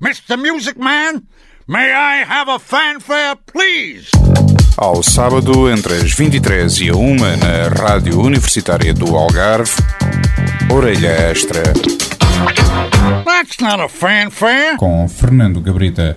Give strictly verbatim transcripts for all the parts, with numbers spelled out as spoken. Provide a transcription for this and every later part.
Mister Music Man, may I have a fanfare, please? Ao sábado, entre as vinte e três e a uma, na Rádio Universitária do Algarve, Orelha Extra. That's not a fanfare. Com Fernando Gabrita.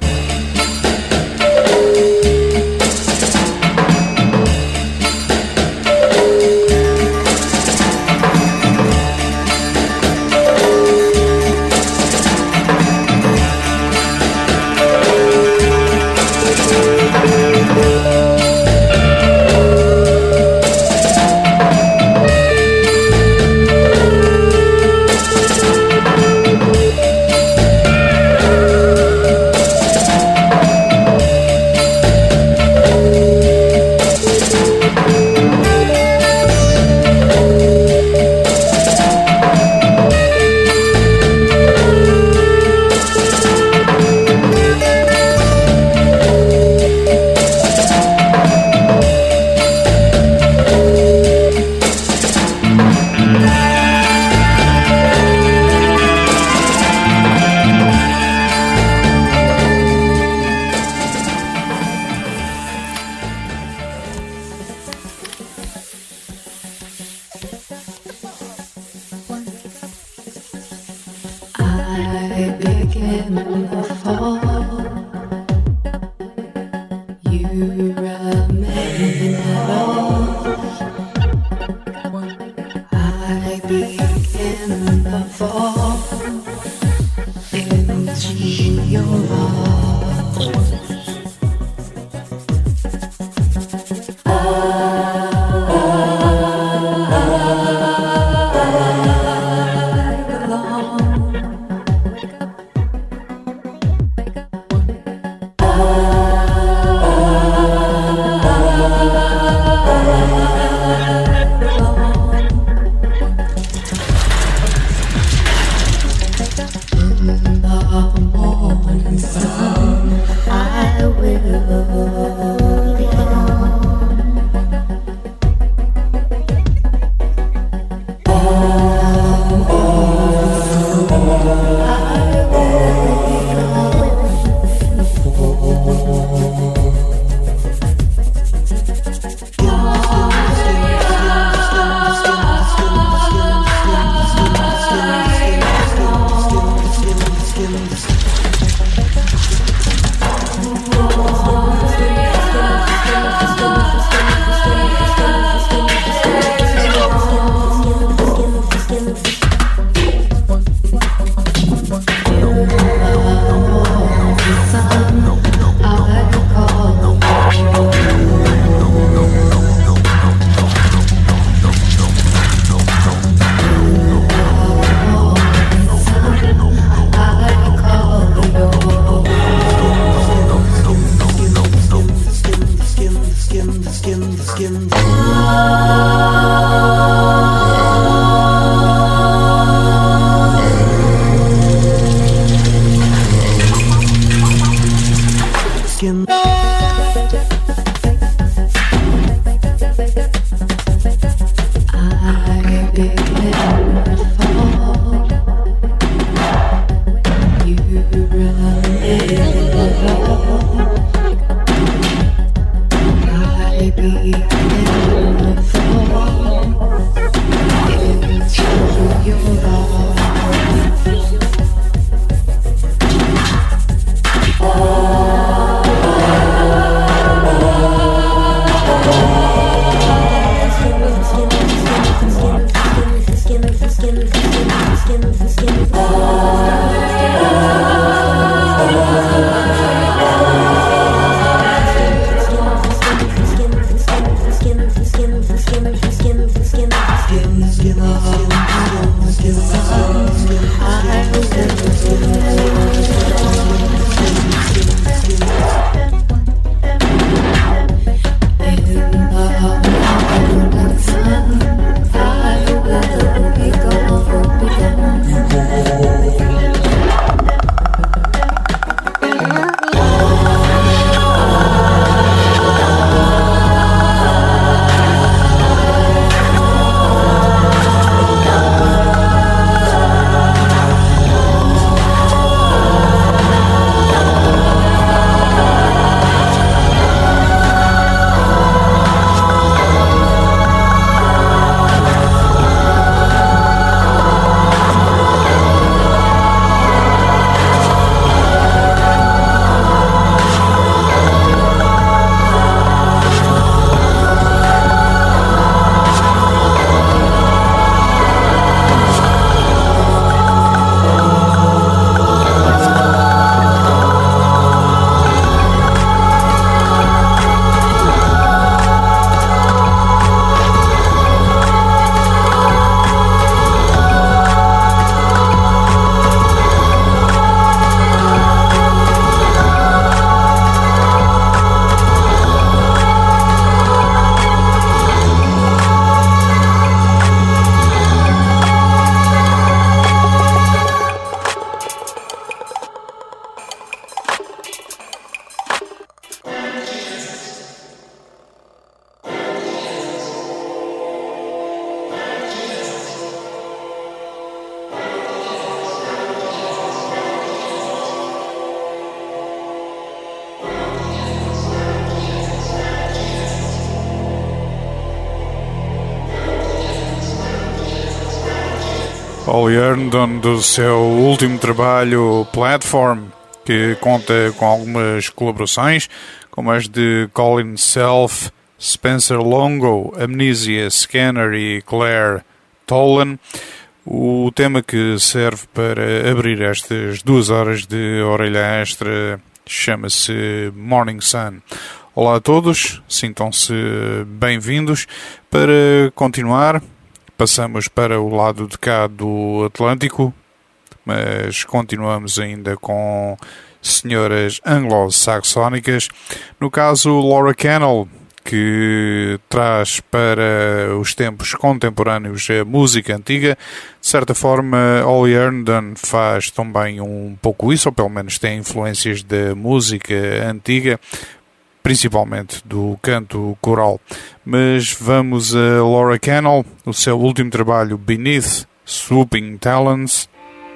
Ollie Herndon, do seu último trabalho Platform, que conta com algumas colaborações, como as de Colin Self, Spencer Longo, Amnesia Scanner e Claire Tolan. O tema que serve para abrir estas duas horas de orelha extra chama-se Morning Sun. Olá a todos, sintam-se bem-vindos. Para continuar, passamos para o lado de cá do Atlântico, mas continuamos ainda com senhoras anglo-saxónicas. No caso, Laura Cannell, que traz para os tempos contemporâneos a música antiga. De certa forma, Ollie Herndon faz também um pouco isso, ou pelo menos tem influências da música antiga, principalmente do canto coral. Mas vamos a Laura Cannell, o seu último trabalho, Beneath Swooping Talons.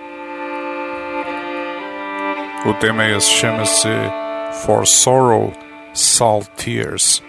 O tema esse chama-se For Sorrow, Salt Tears.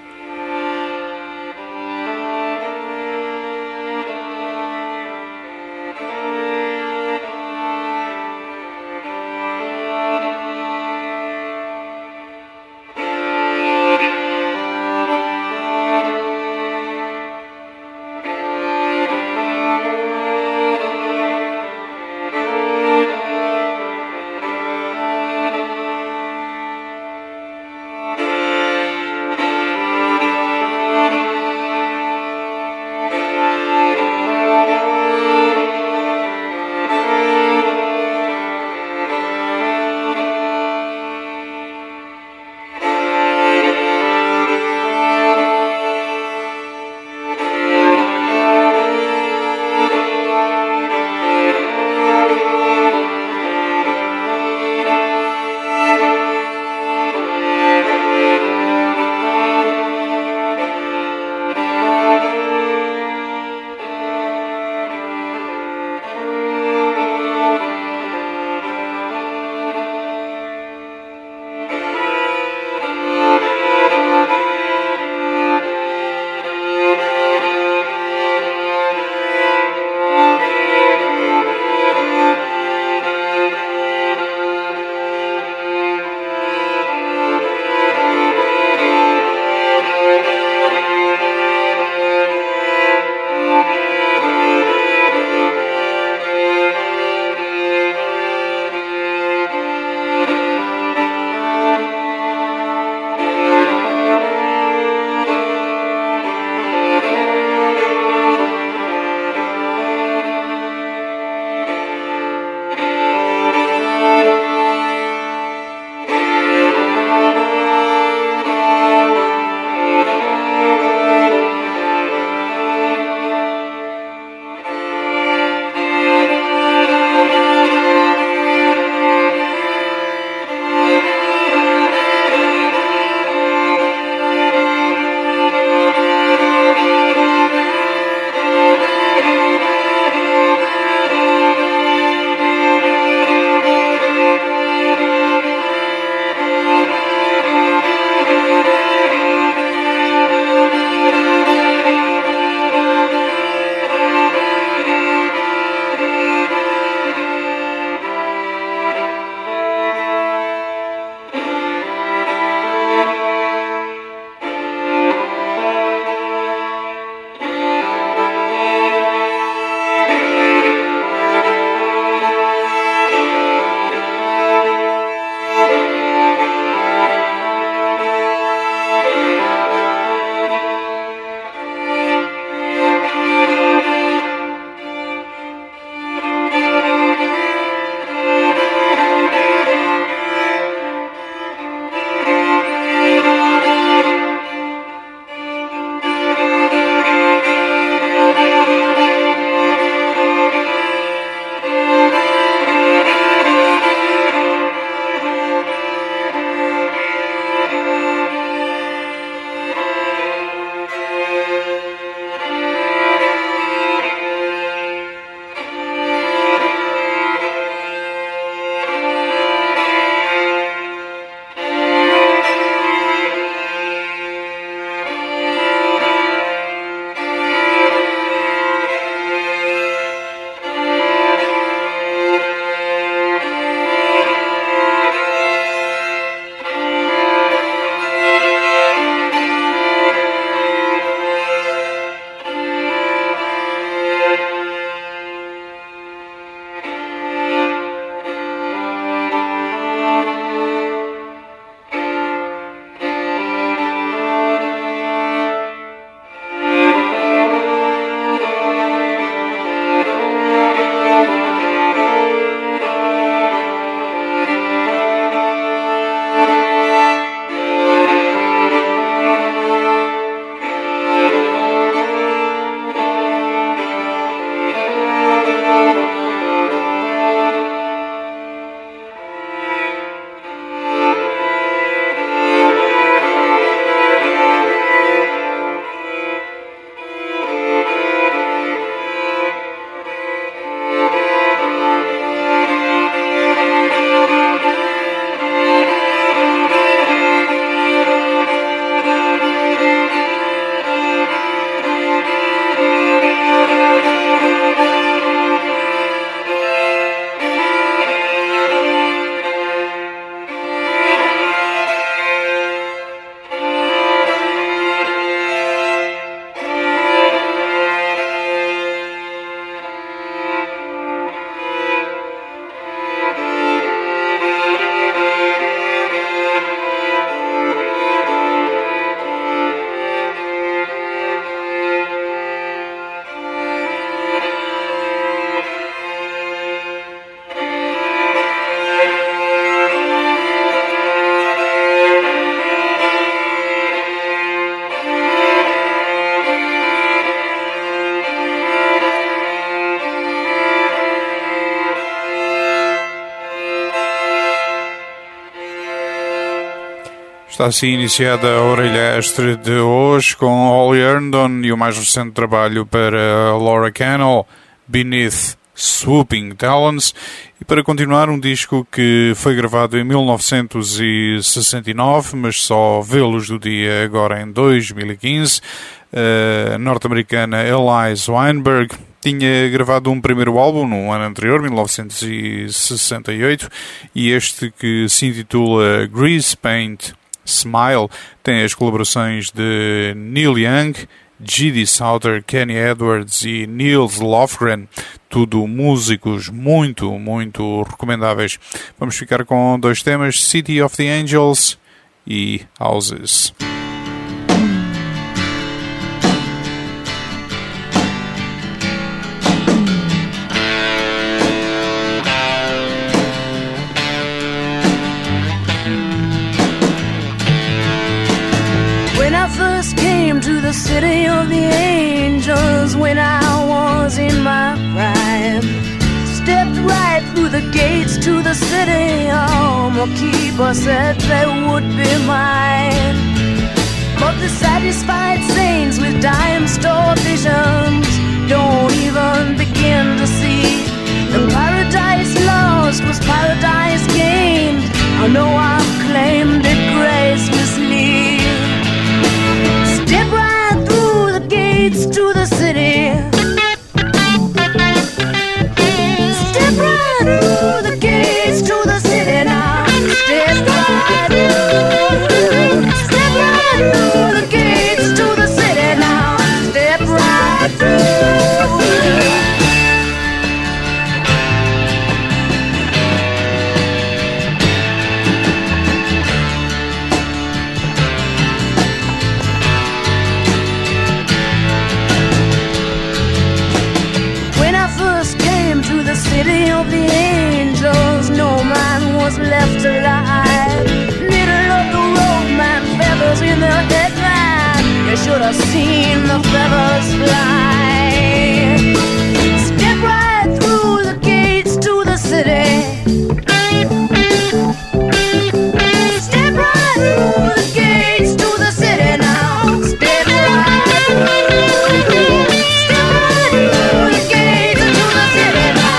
Está assim iniciada a orelha extra de hoje com Holly Herndon e o mais recente trabalho para Laura Cannell, Beneath Swooping Talons, e para continuar um disco que foi gravado em mil novecentos e sessenta e nove, mas só vê luz do dia agora em dois mil e quinze. A norte-americana Elise Weinberg tinha gravado um primeiro álbum no ano anterior, mil novecentos e sessenta e oito, e este, que se intitula Grease Paint Smile, tem as colaborações de Neil Young, G D Souther, Kenny Edwards e Niels Lofgren, tudo músicos muito, muito recomendáveis. Vamos ficar com dois temas, City of the Angels e Houses. To the city of the angels when I was in my prime, stepped right through the gates to the city. Oh, my keeper said they would be mine, but the satisfied saints with dime store visions don't even begin to see the paradise lost was paradise gained. I know I've claimed it gracelessly. Step right through the gates to the city. Step right through the gates to the city now. Step right through. Step right through the gates to the city now. Step right through. City of the angels, no man was left alive. Middle of the road, man, feathers in the headland. You should have seen the feathers fly. Step right through the gates to the city. Step right through the gates to the city now. Step right through. Step right through the gates to the city now.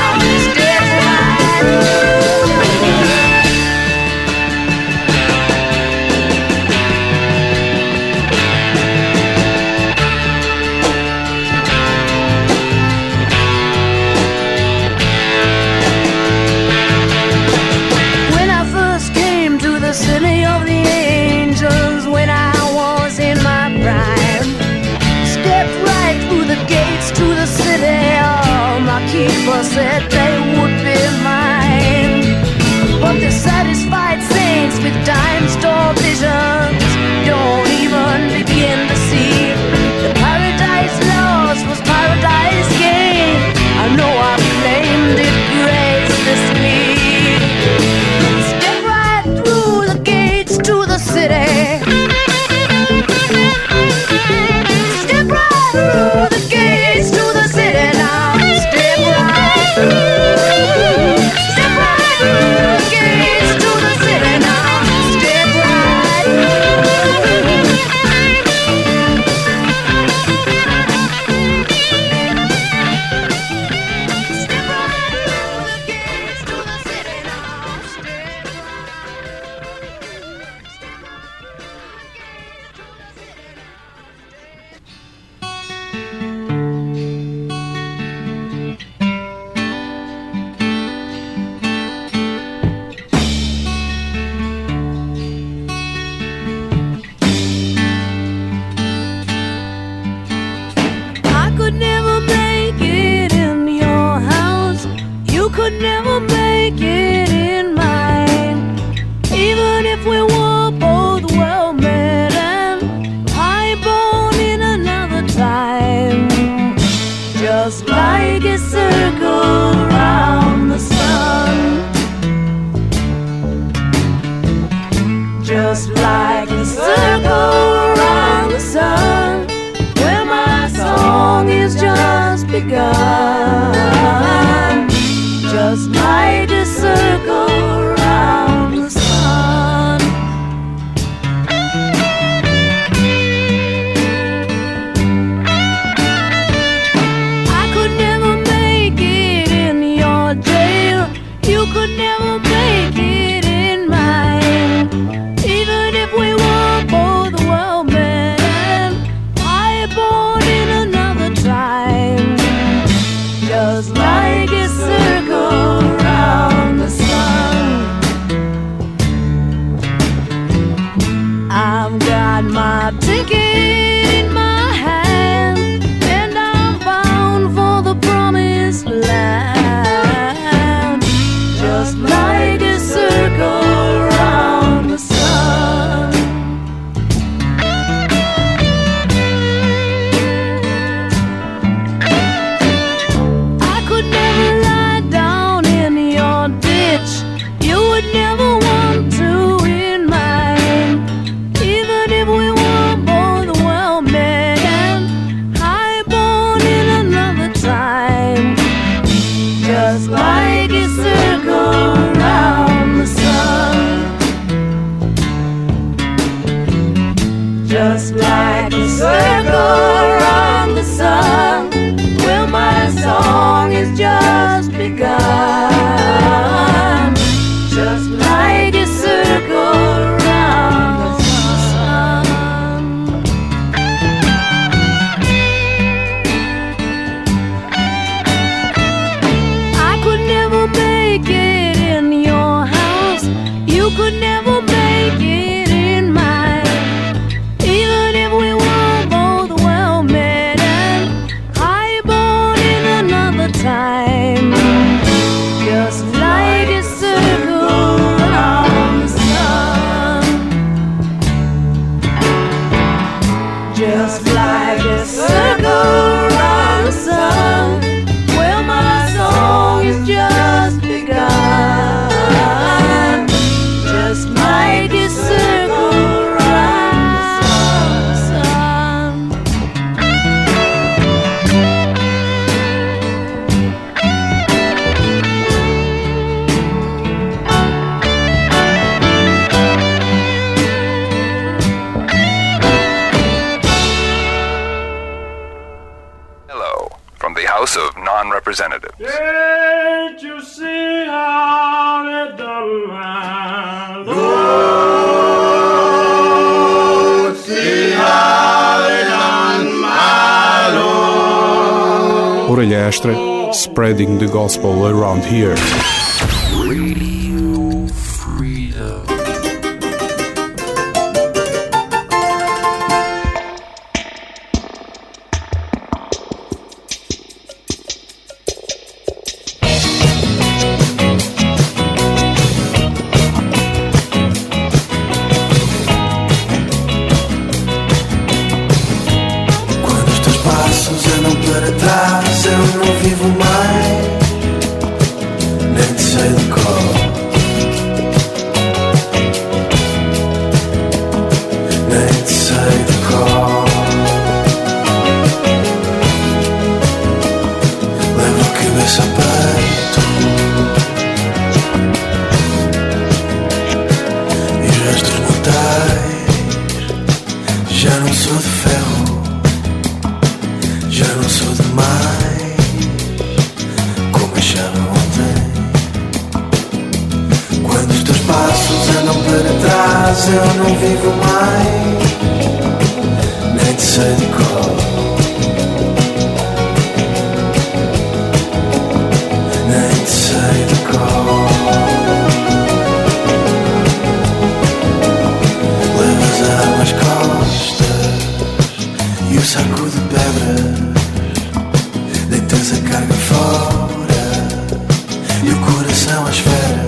City of the angels when I was in my prime, stepped right through the gates to the city. Oh, my keeper said they would be mine, but the satisfied saints with dime store visions don't even begin to see the paradise lost was paradise gained. I know I've claimed it gracelessly. To the city. Step right through the gates to the city now. Step right through. Step right through the gates to the city now. Step right through. Step right through the gates to the city now. Step right. Just like a circle around the sun, where my song is just begun. Just like a circle around the sun. got my ticket in my hand, and I'm bound for the promised land, just like a circle around the sun. I could never lie down in your ditch. You would never want to in mine, even if we were both well met and high-born in another time, just like a circle around the sun, just like a circle around the sun. Well, my song is just begun, just like a circle around the sun. I could never make it in your house. You could never make it in mine, even if we were both well met and high-born in another time, just like a circle around the sun, just like a circle around the sun. Well, my song is just begun, just like a circle around the sun. Hello, from the House of Non-Representatives. Did you see how it done my Lord? See how it done my Lord. Orelha Extra, spreading the gospel around here. Radio Freedom. Quando os teus passos andam para trás, eu não vivo mais, nem te sei de cor, nem te sei de cor. Levo a cabeça a peito e os restos mortais. Já não sou de ferro, já não sou demais, como achava ontem. Quando os teus passos andam para trás, eu não vivo mais, nem te sei de cor, nem te sei de cor. Levas a arma às costas e o saco de pedras, deitas a carga fora e o coração à esfera.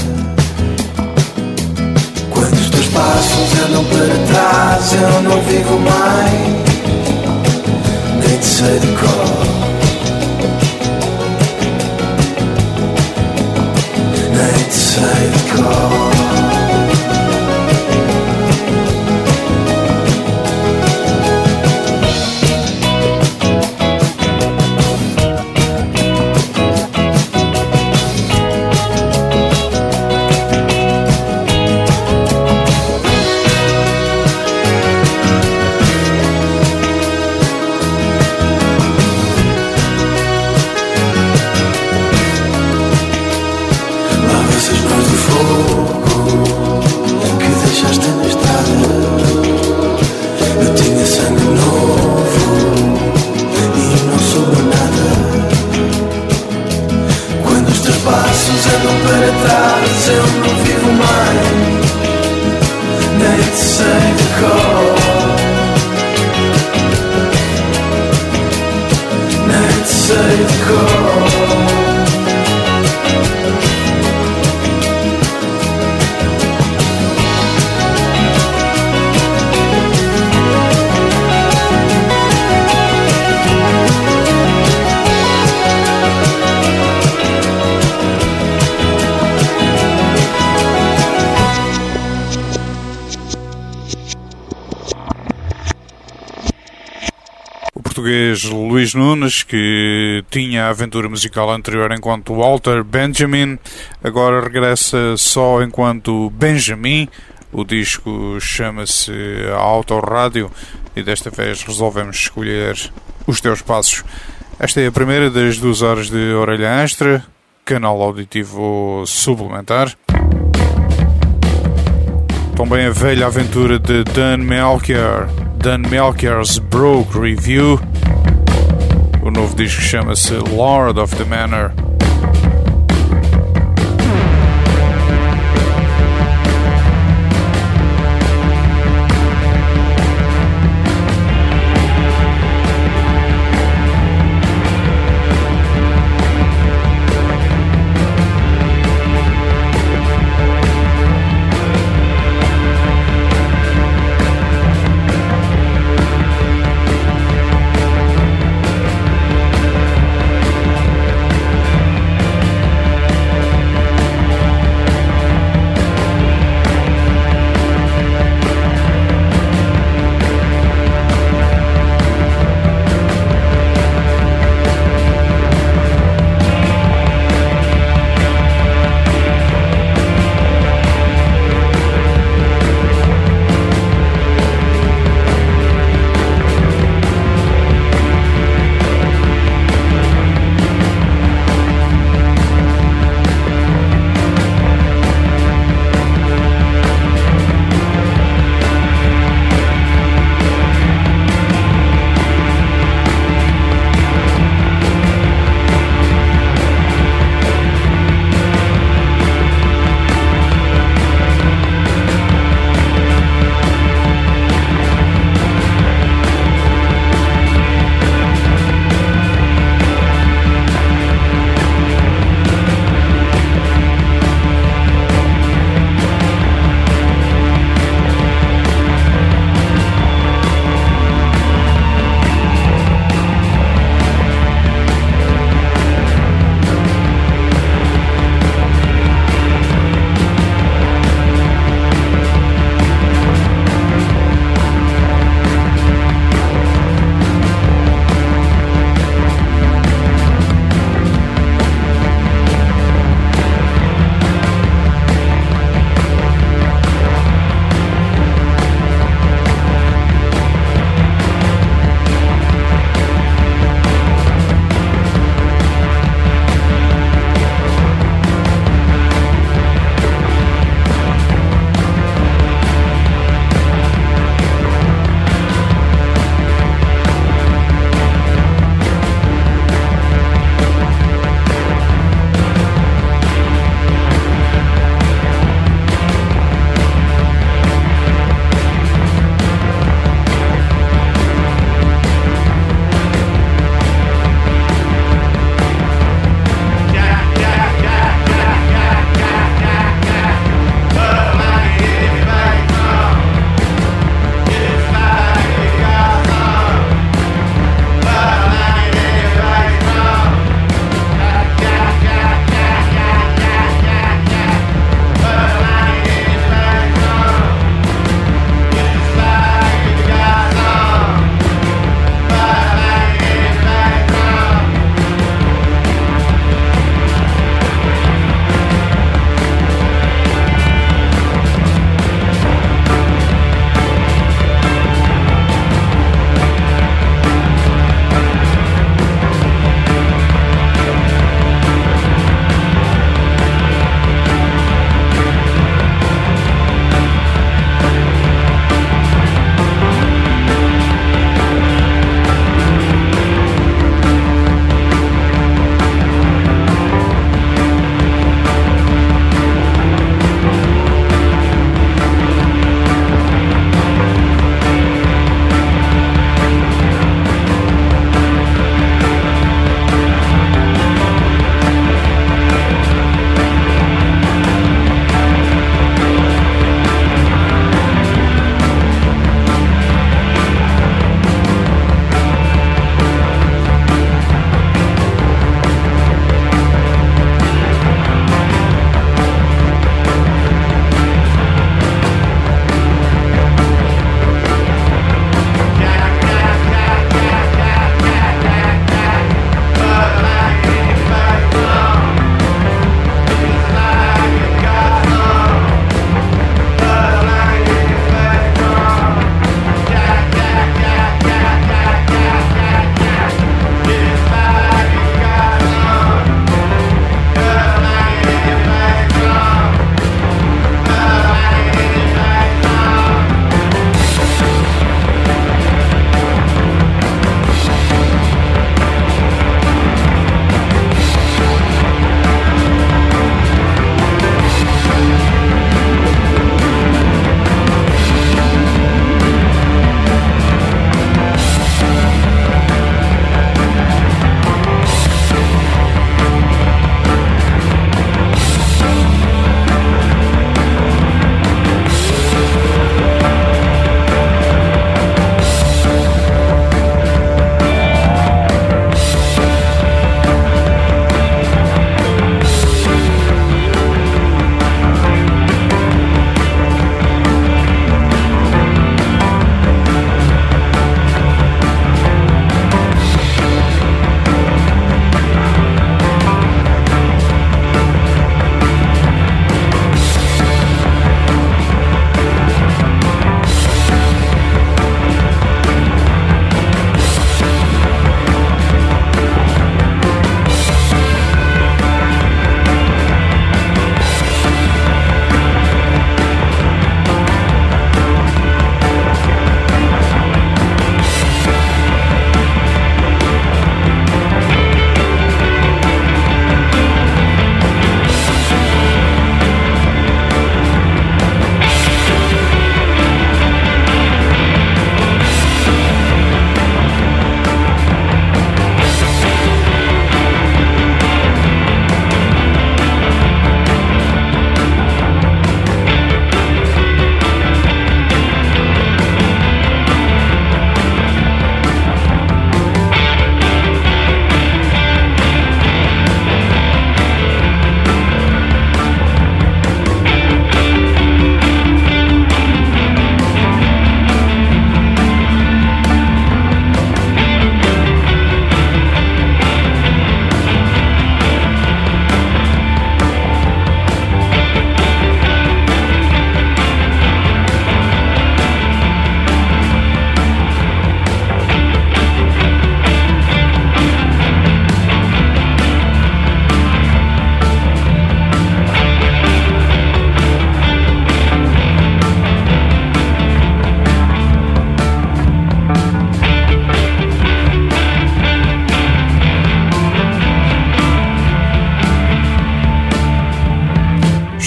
Quando os teus passos andam para trás, eu não vivo mais, nem te sei de cor, nem te sei de cor. Lavas as mãos do fogo português Luís Nunes, que tinha a aventura musical anterior enquanto Walter Benjamin, agora regressa só enquanto Benjamin. O disco chama-se Autorádio e desta vez resolvemos escolher Os Teus Passos. Esta é a primeira das duas horas de Orelha Extra, canal auditivo suplementar. Também a velha aventura de Dan Melchior, Dan Melchior's Broke Review. O novo disco chama-se Lord of the Manor. Thank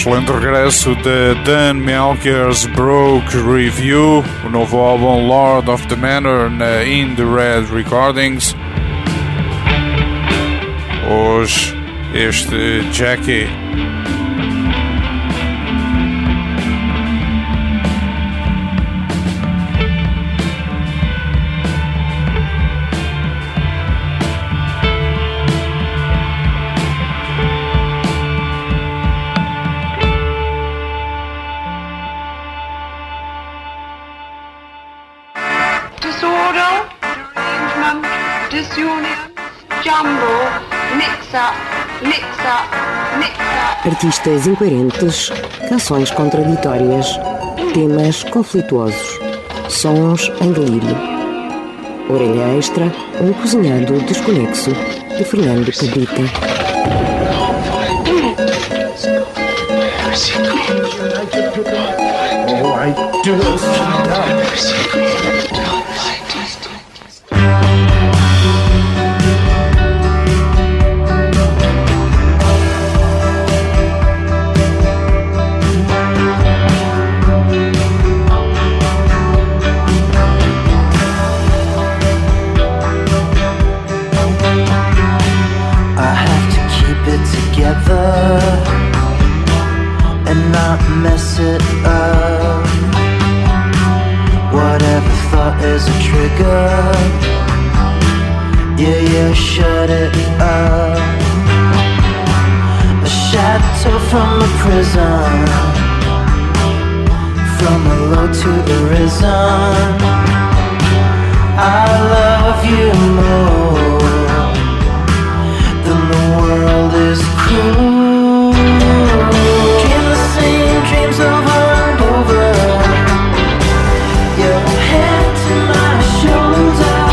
excelente regresso de Dan Melchior's Broke Review, o novo álbum Lord of the Manor na In the Red Recordings. Hoje, este Jackie. Artistas incoerentes, canções contraditórias, temas conflituosos, sons em delírio. Orelha extra, um cozinhado desconexo, de Fernando Cabrita. And not mess it up. Whatever thought is a trigger, yeah, yeah, shut it up. A shadow from a prison, from a low to the risen. I love you more than the world is cruel. Dream the same dreams over and over. Your head to my shoulder,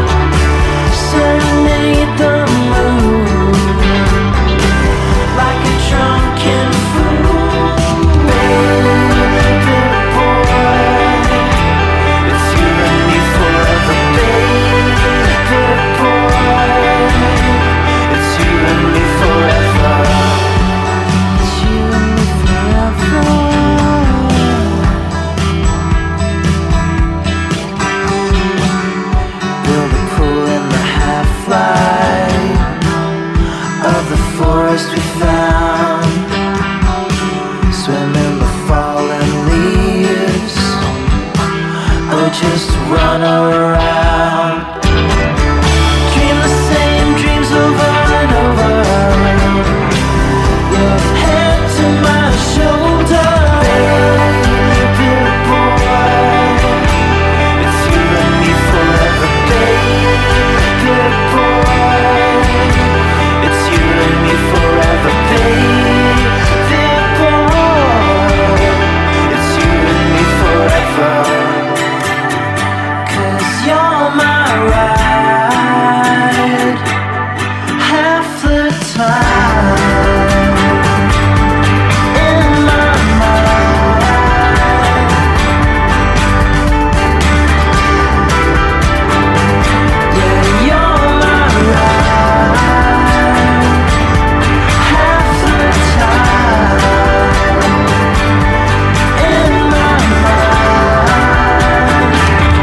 serenade the moon like a drunken fool. Baby boy, it's you and me forever. Baby boy, it's you and me forever. We found, swim in the fallen leaves, or just run around. Dream the same dreams over and over. Your head to my shoulder, baby boy. It's you and me forever, baby boy. It's you and me forever, baby boy. It's you and me forever. 'Cause you're my ride half the time. In my mind, yeah, you're my ride half the time. In my mind,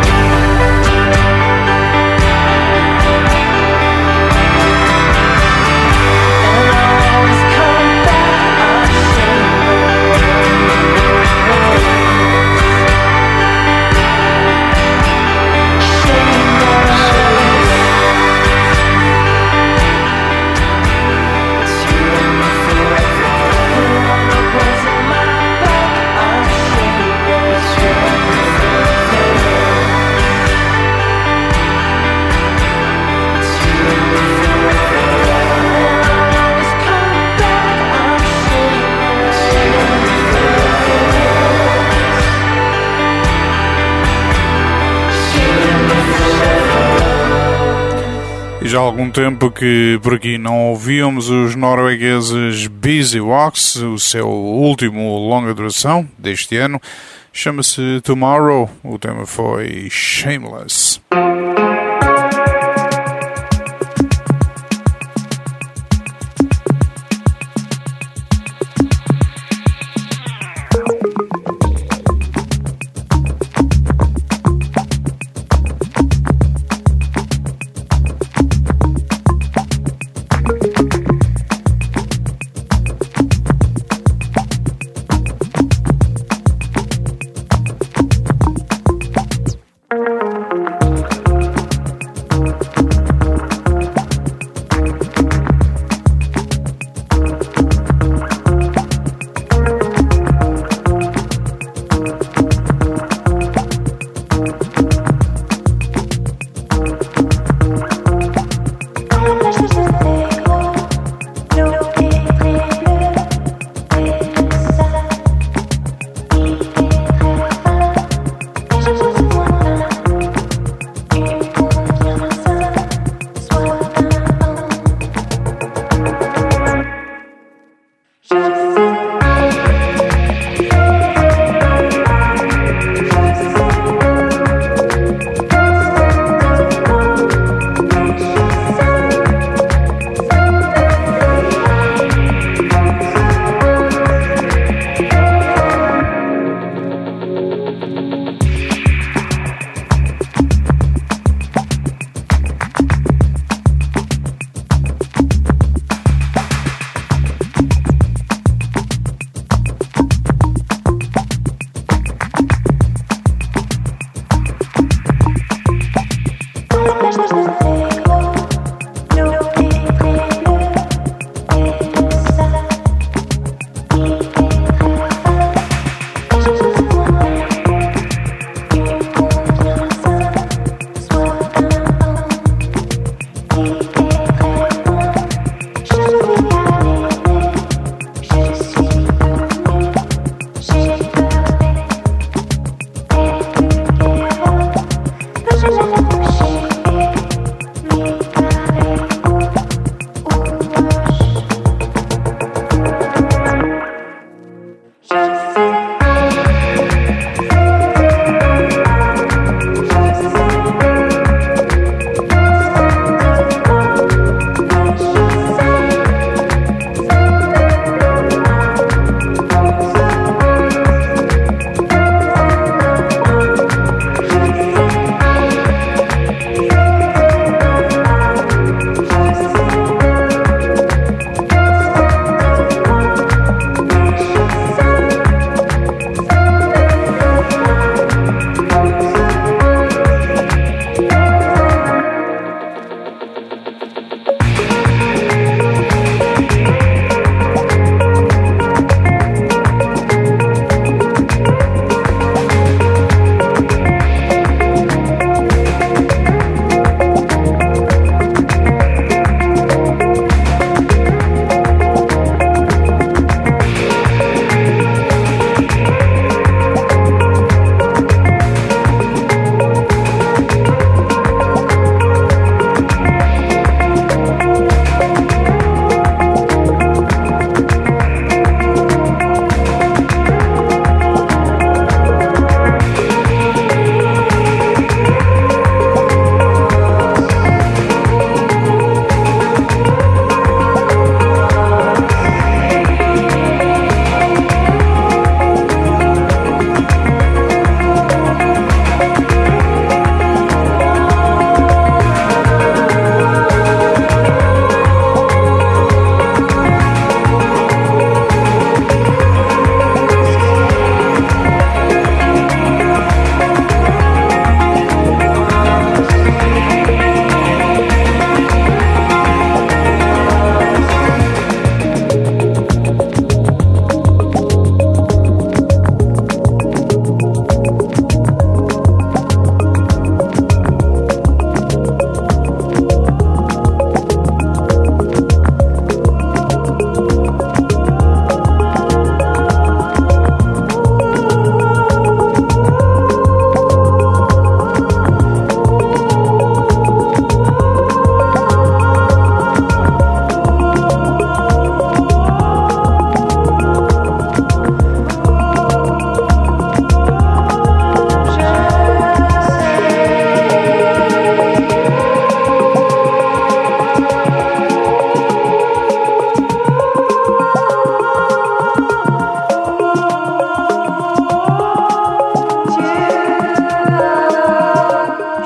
and I always come back E já há algum tempo que por aqui não ouvíamos os noruegueses Busy Walks, o seu último longa duração deste ano. Chama-se Tomorrow, o tema foi Shameless.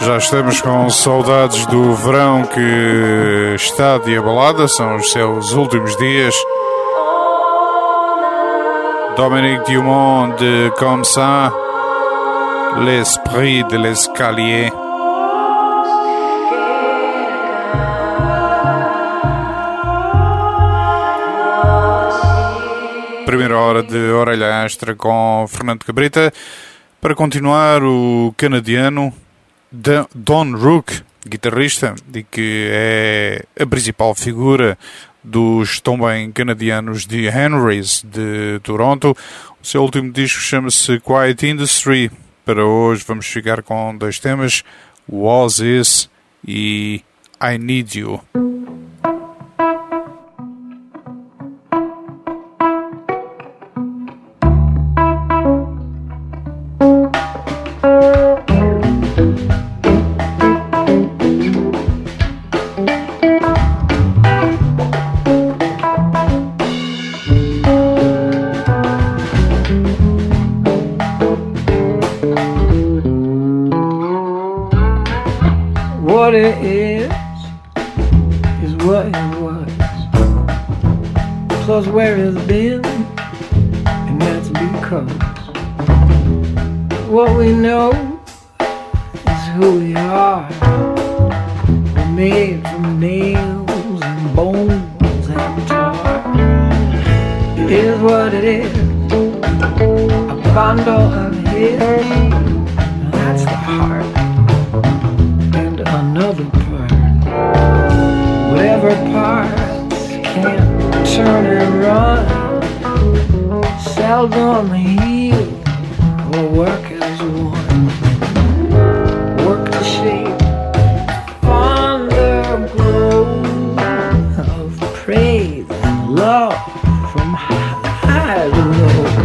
Já estamos com saudades do verão que está de abalada, são os seus últimos dias. Dominique Dumont de Comme ça, l'esprit de l'escalier. Primeira hora de Orelha Extra com Fernando Cabrita. Para continuar, o canadiano Don Rook, guitarrista, e que é a principal figura dos também canadianos de Henrys de Toronto. O seu último disco chama-se Quiet Industry. Para hoje vamos ficar com dois temas, Was Is e I Need You. What it is, is what it was, plus where it's been, and that's because what we know is who we are. We're made from nails and bones and tar. It is what it is, a bundle of his, that's the heart. Another part, whatever parts can't turn and run, seldom heal or work as one. Work to shape underglow of praise and love from high to low.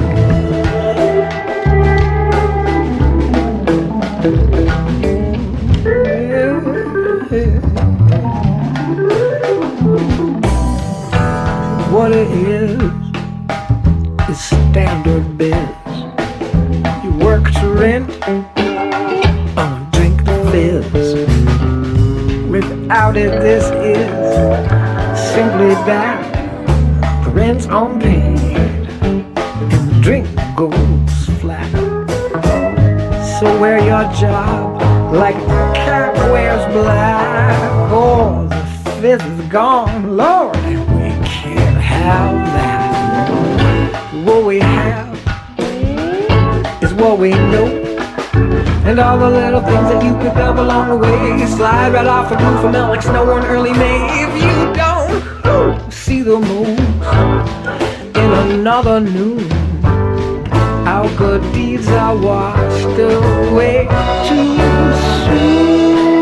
What it is, is standard biz. You work to rent, or drink the fizz. Without it, this is simply that. The rent's unpaid, and the drink goes flat. So wear your job like the cat wears black, or the fizz is gone, Lord. Have that. What we have is what we know, and all the little things that you pick up along the way slide right off the roof and melt like snow on early May. If you don't see the moon in another noon, our good deeds are washed away too soon.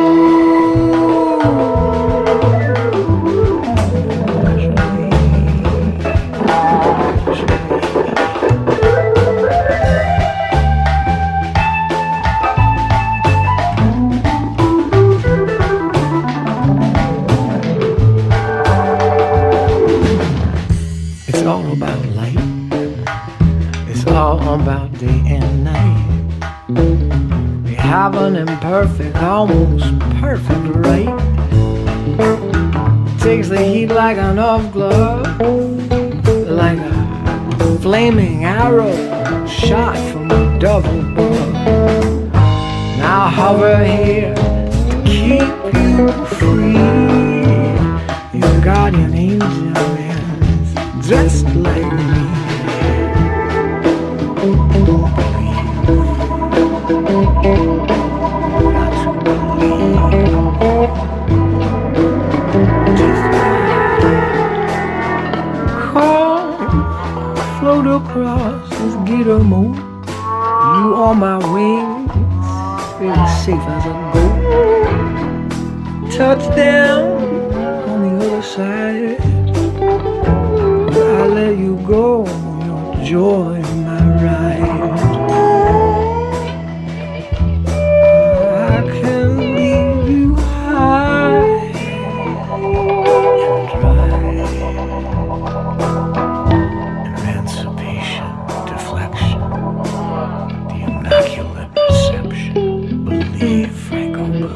About day and night, we have an imperfect, almost perfect right. Takes the heat like an off glove, like a flaming arrow shot from a double above. Now hover here to keep you free. Your guardian angel is dressed like me. Float across this gator moat. You on my wings, as safe as a goat. Touchdown on the other side. I let you go, your joy, my ride. I can leave you high and dry. Emancipation, deflection, the immaculate reception. Believe Franco.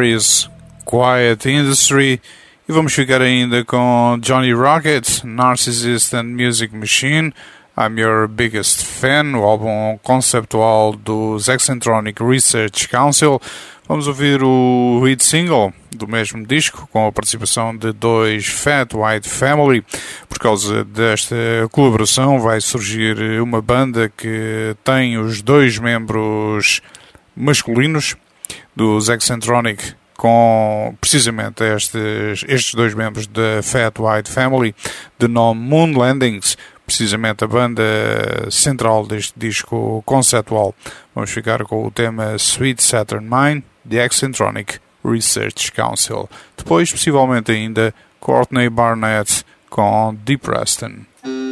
Paris, Quiet Industry, e vamos ficar ainda com Johnny Rocket, Narcissist and Music Machine, I'm Your Biggest Fan, o álbum conceptual dos Eccentronic Research Council. Vamos ouvir o hit single do mesmo disco, com a participação de dois Fat White Family. Por causa desta colaboração vai surgir uma banda que tem os dois membros masculinos dos Eccentronic, com precisamente estes, estes dois membros da Fat White Family, de nome Moon Landings, precisamente a banda central deste disco conceptual. Vamos ficar com o tema Sweet Saturn Mine, The Eccentronic Research Council. Depois, possivelmente ainda, Courtney Barnett com Deep Preston.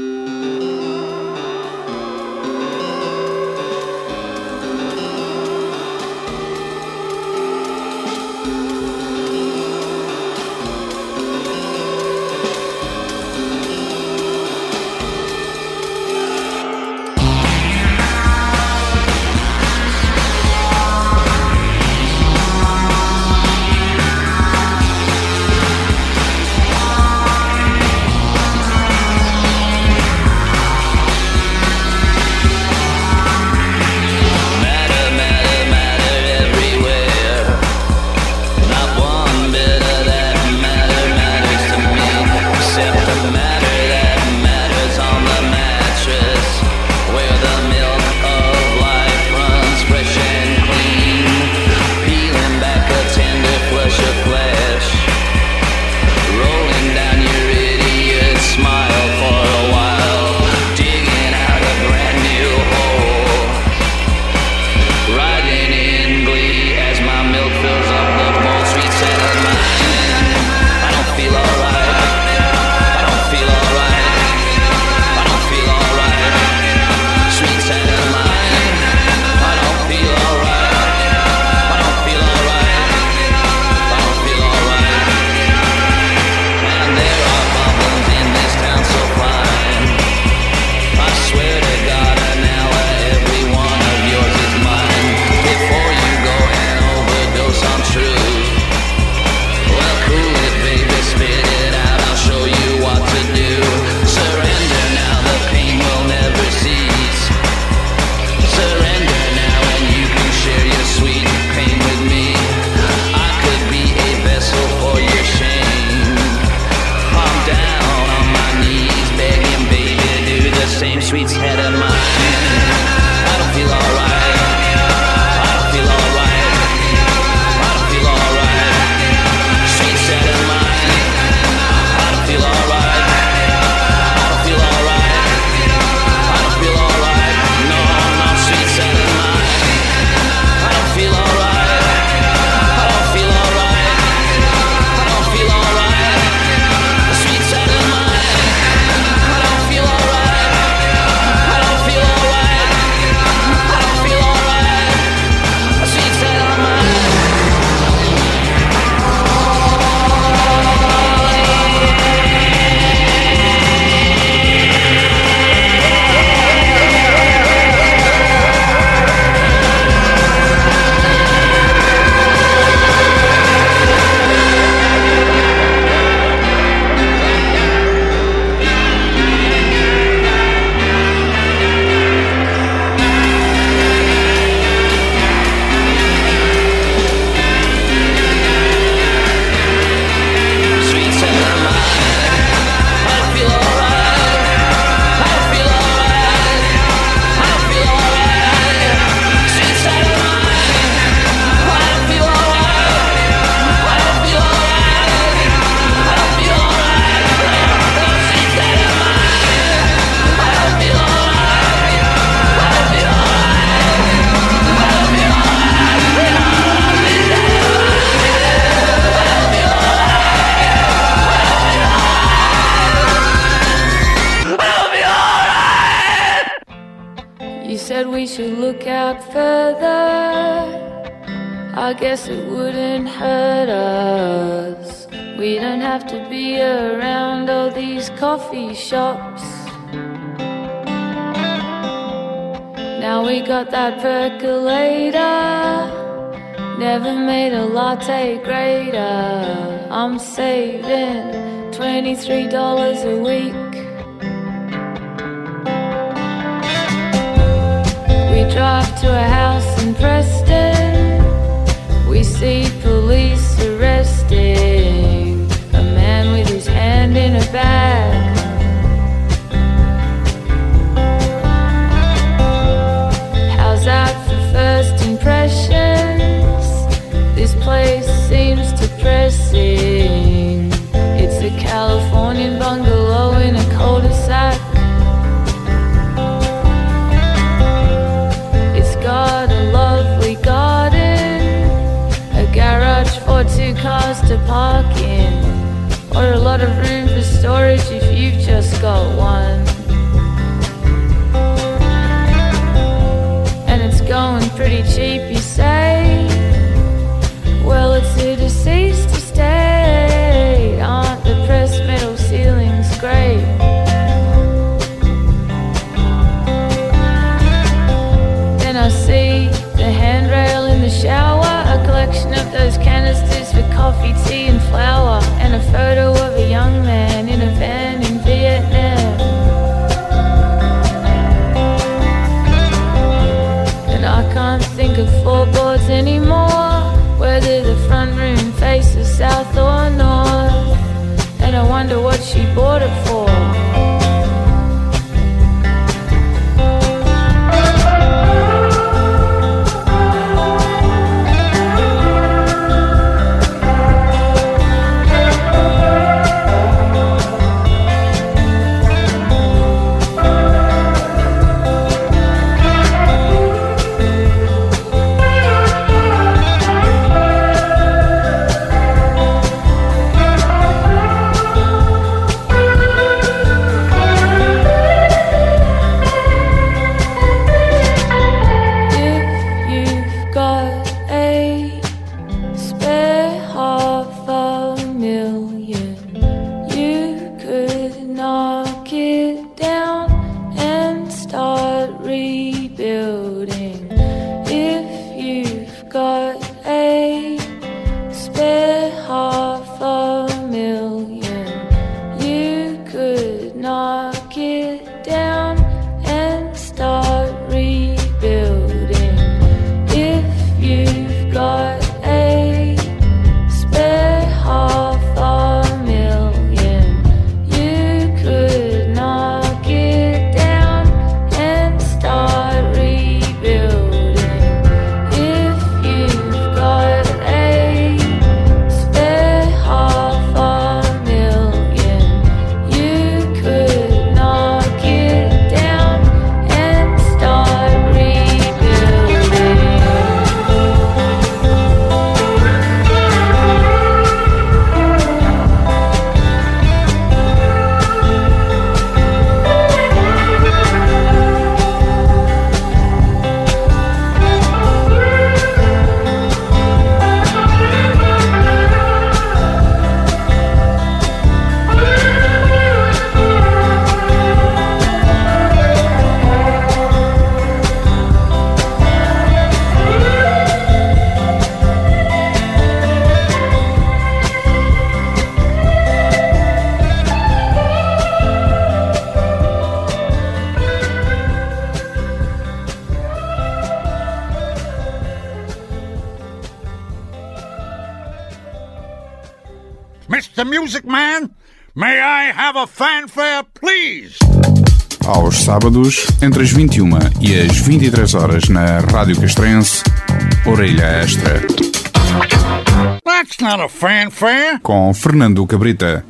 I guess it wouldn't hurt us. We don't have to be around all these coffee shops. Now we got that percolator. never made a latte greater. I'm saving twenty-three dollars a week. We drive to a house in Preston. We see police arresting a man with his hand in a bag. How's that for first impressions? This place seems depressing. It's a Californian bungalow in a cul-de-sac. It's got a lovely garden, a garage for two cars to park in, or a lot of room for storage if you've just got one. And it's going pretty cheap, you say? Well, it's a deceased estate. Aren't the pressed metal ceilings great? Then I see the handrail in the shower, a collection of those canisters for coffee, tea and flour, and a photo of a young man in a van in Vietnam. And I can't think of floorboards anymore, whether the front room faces south or north, and I wonder what she bought it for. Mister Music Man, may I have a fanfare, please? Aos sábados, entre as vinte e uma e as vinte e três horas na Rádio Castrense, Orelha Extra. That's not a fanfare. Com Fernando Cabrita.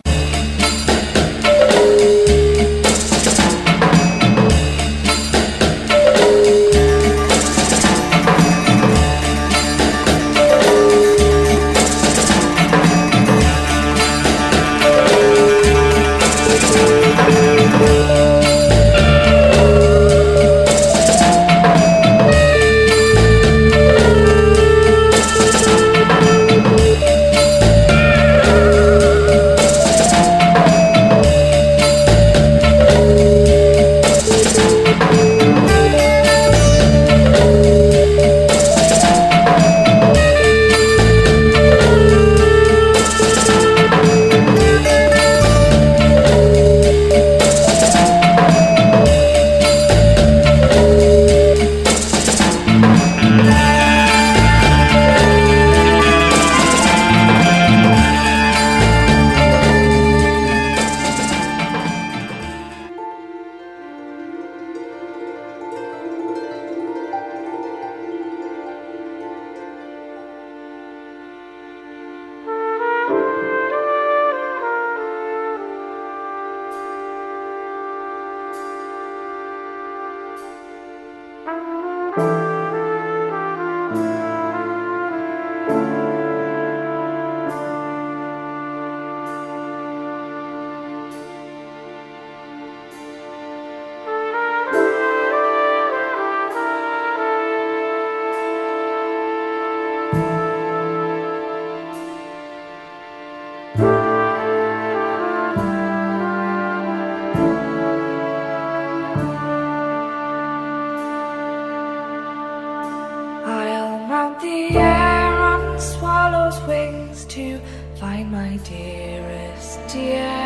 dearest dear.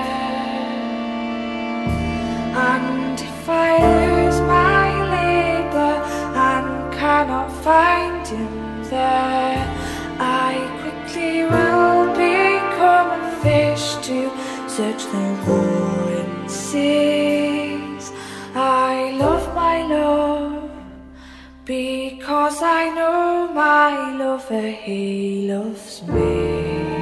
And if I lose my labour and cannot find him there, I quickly will become a fish to search the roaring seas. I love my love because I know my lover, he loves me.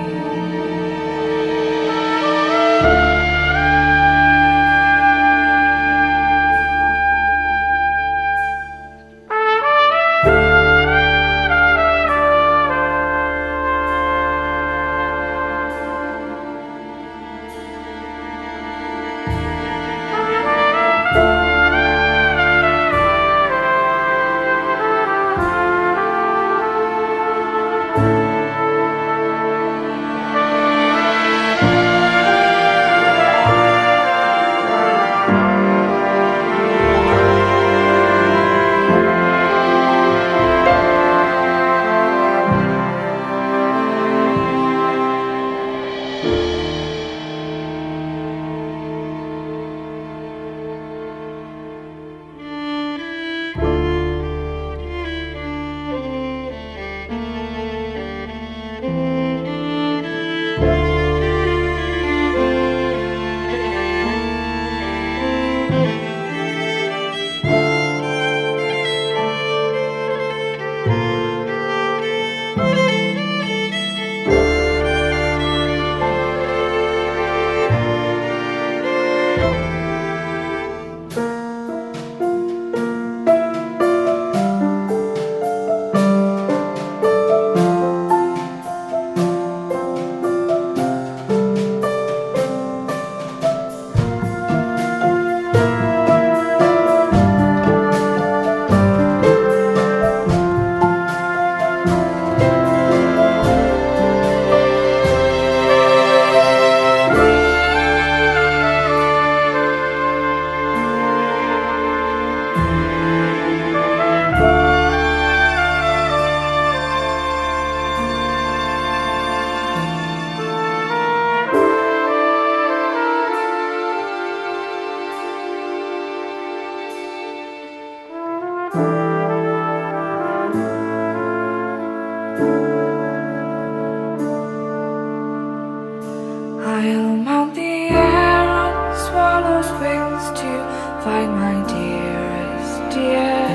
I'll mount the air on swallow's wings to find my dearest dear.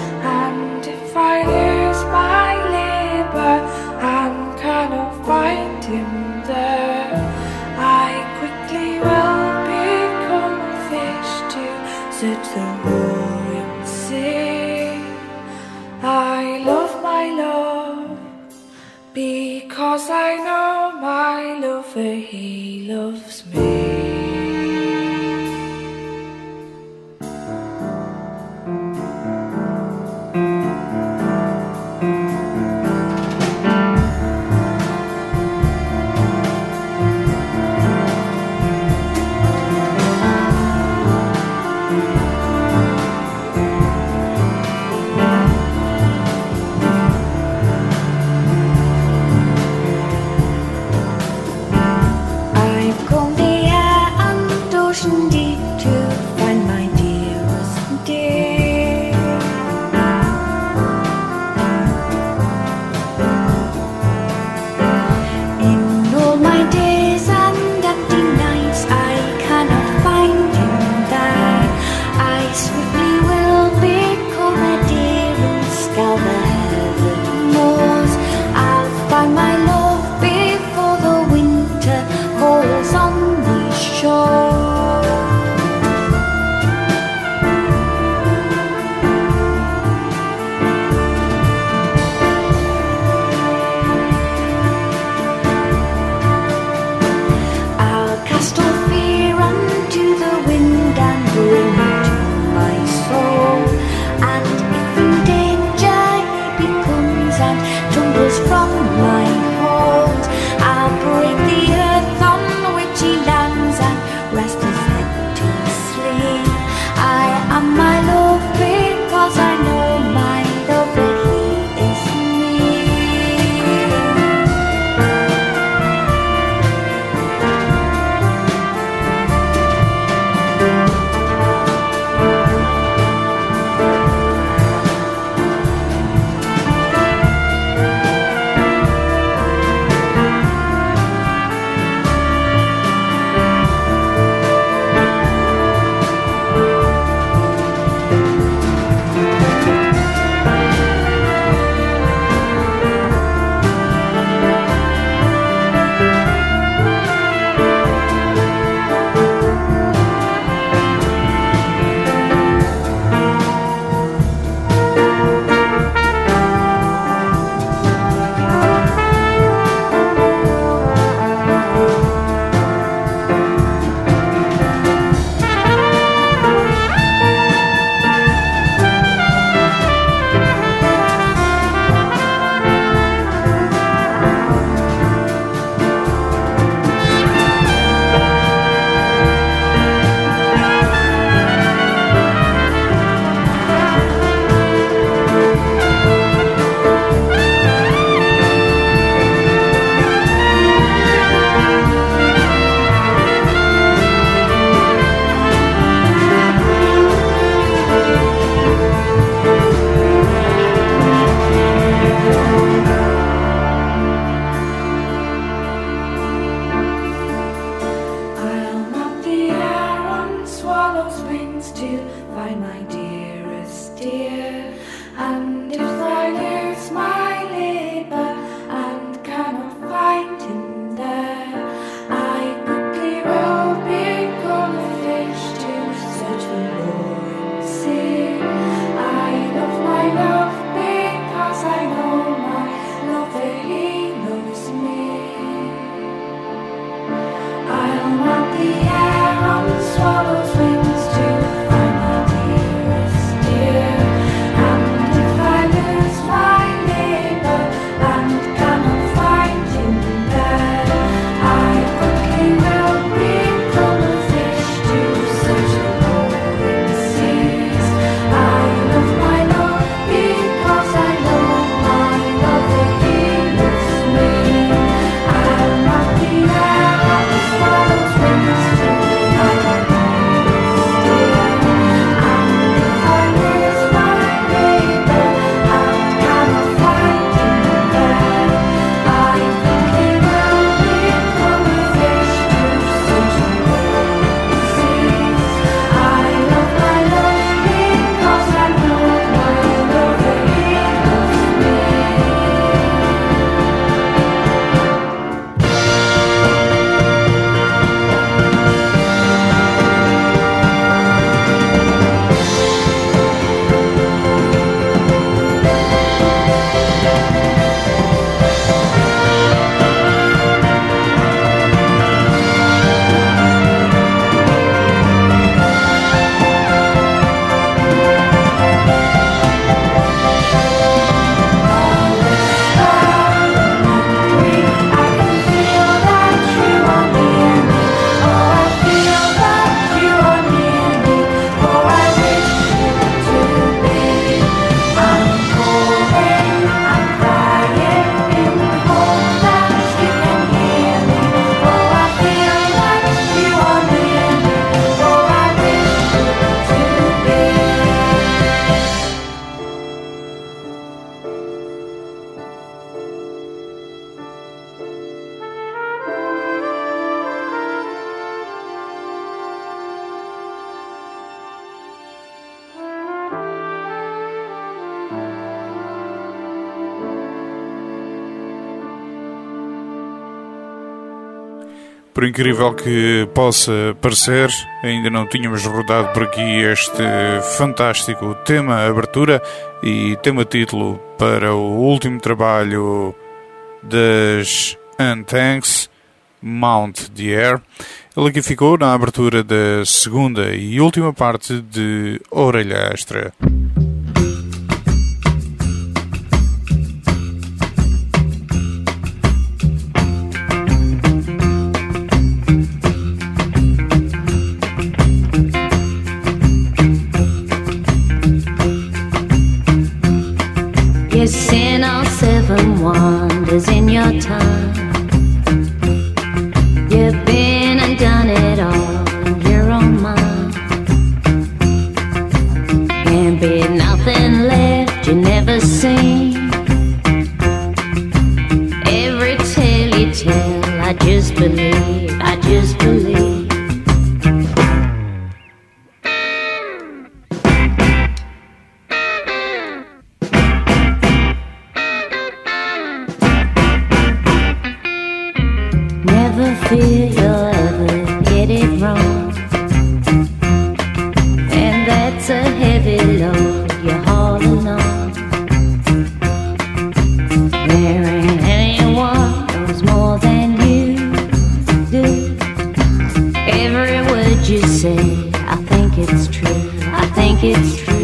And if I lose my labour and cannot find him there, I quickly will become a fish to search the roaring sea. I love my love because I know my lover, he loves me. From my hold, I'll break the earth on which he lands and Por incrível que possa parecer, ainda não tínhamos rodado por aqui este fantástico tema abertura e tema título para o último trabalho das Unthanks, Mount the Air. Ele aqui ficou na abertura da segunda e última parte de Orelha Extra. You sent all seven wonders in your time. You've been and done it all in your own mind. Can't be nothing left you never seen. Every tale you tell, I just believe, I just believe. Fear you'll ever get it wrong, and that's a heavy load you're hauling on. There ain't anyone knows more than you do. Every word you say, I think it's true, I think it's true.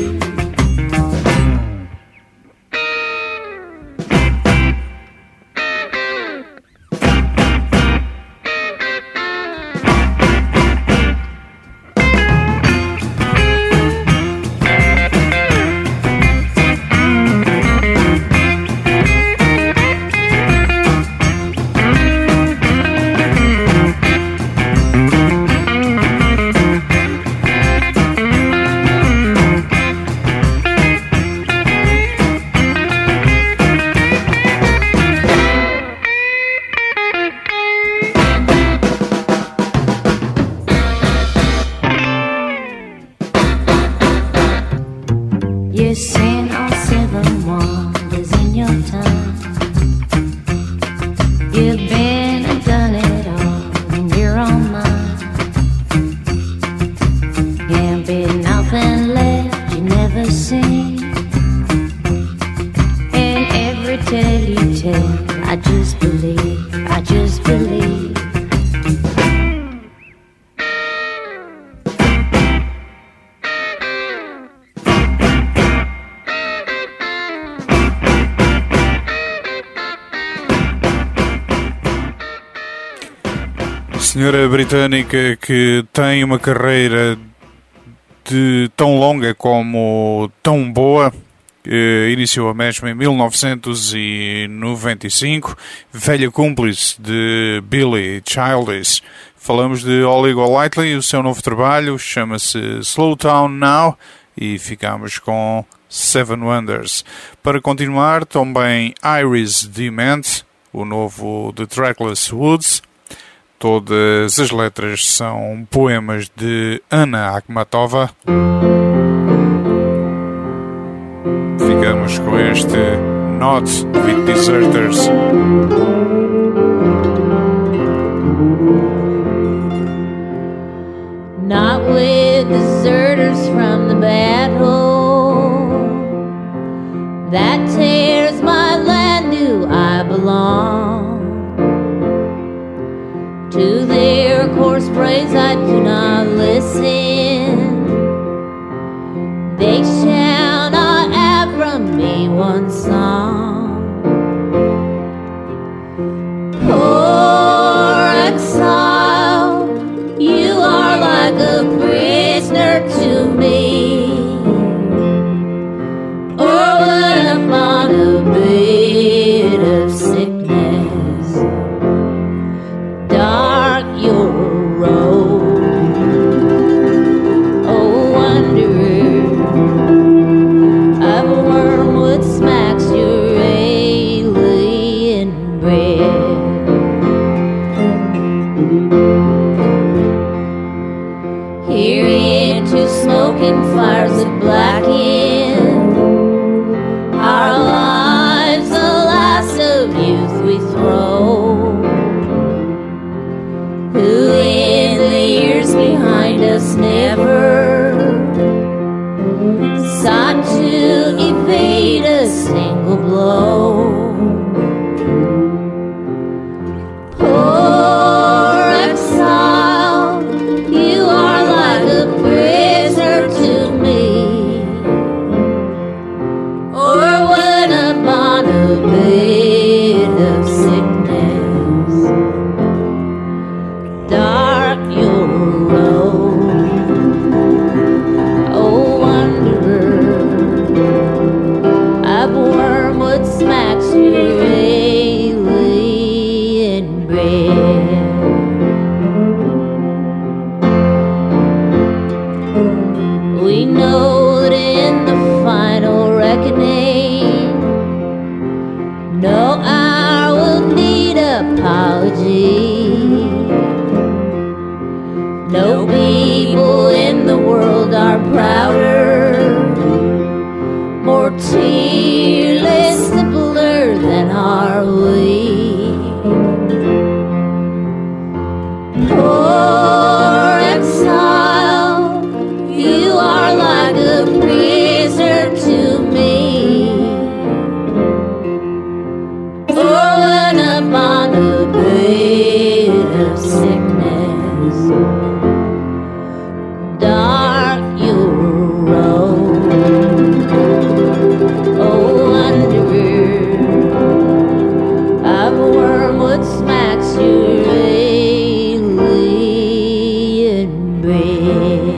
Senhora britânica que tem uma carreira de tão longa como tão boa, que iniciou a mesma em mil novecentos e noventa e cinco, velha cúmplice de Billy Childish. Falamos de Holly Golightly, o seu novo trabalho chama-se Slow Town Now e ficamos com Seven Wonders. Para continuar, também Iris Dement, o novo The Trackless Woods. Todas as letras são poemas de Anna Akhmatova. Ficamos com este Not With Deserters. Not with deserters from the battle that tears my land new I belong. To their coarse praise I do not listen. They shall not have from me one song. Poor exile, you are like a prisoner to me, or when upon a bed of sickness, dark your road. Oh, wanderer of a wormwood smacks your alien breath. Here into smoking fires that blacken our lives, the last of youth we throw. Who single blow. Poor exile, you are like a prisoner to me, or when upon a bed of sickness, dark your road. Oh, wanderer, of wormwood smacks your alien breath. We know that in the final reckoning, no hour will need apology. No people in the world are prouder, more tearless, simpler than are we. Poor exile, you are like a prisoner to me, or when upon a bed of sickness, dark your road. Oh, wanderer, of wormwood smacks your alien breath.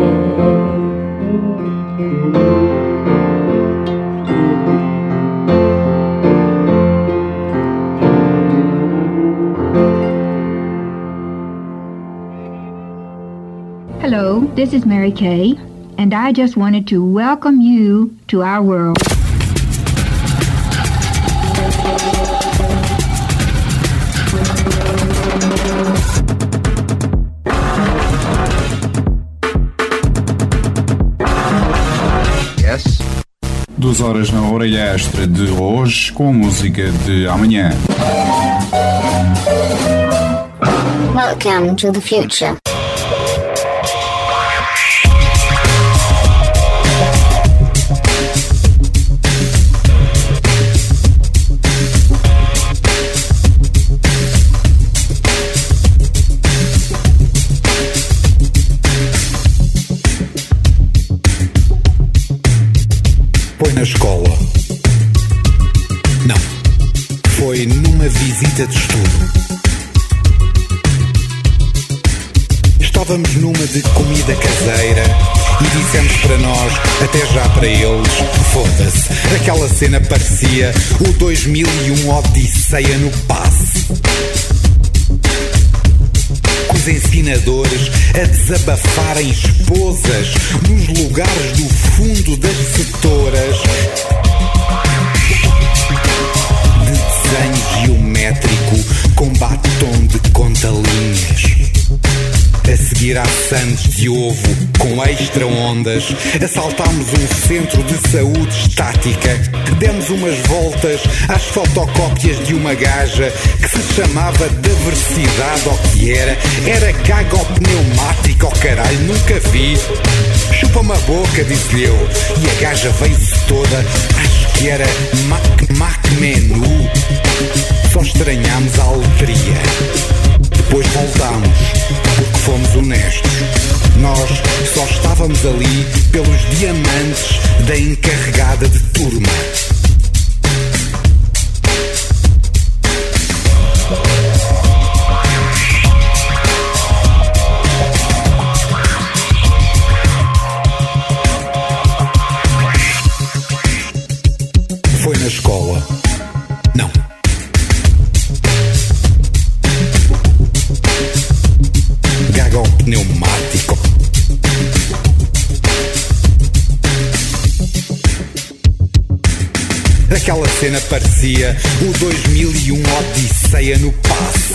Hello, this is Mary Kay, and I just wanted to welcome you to our world. Yes. Duas horas na orelha extra de hoje com a música de amanhã. Welcome to the future. Foi na escola. Não. Foi numa visita de estudo. Estávamos numa de comida caseira e dissemos para nós, até já para eles, foda-se. Aquela cena parecia o dois mil e um Odisseia no passe. Com os ensinadores a desabafarem esposas nos lugares do fundo das setoras de desenho geométrico com batom de contalinhas. A seguir à Santos de ovo com extra ondas, assaltámos um centro de saúde estática. Demos umas voltas às fotocópias de uma gaja que se chamava Diversidade, ou que era, era gagopneumática, oh caralho, nunca vi. Chupa-me a boca, disse-lhe eu, e a gaja veio-se toda, acho que era Mac, Mac Menu. Só estranhámos a aletria. Depois voltámos, porque fomos honestos. Nós só estávamos ali pelos diamantes da encarregada de turma. Foi na escola. Não. Pneumático. Aquela cena parecia o dois mil e um Odisseia no passe.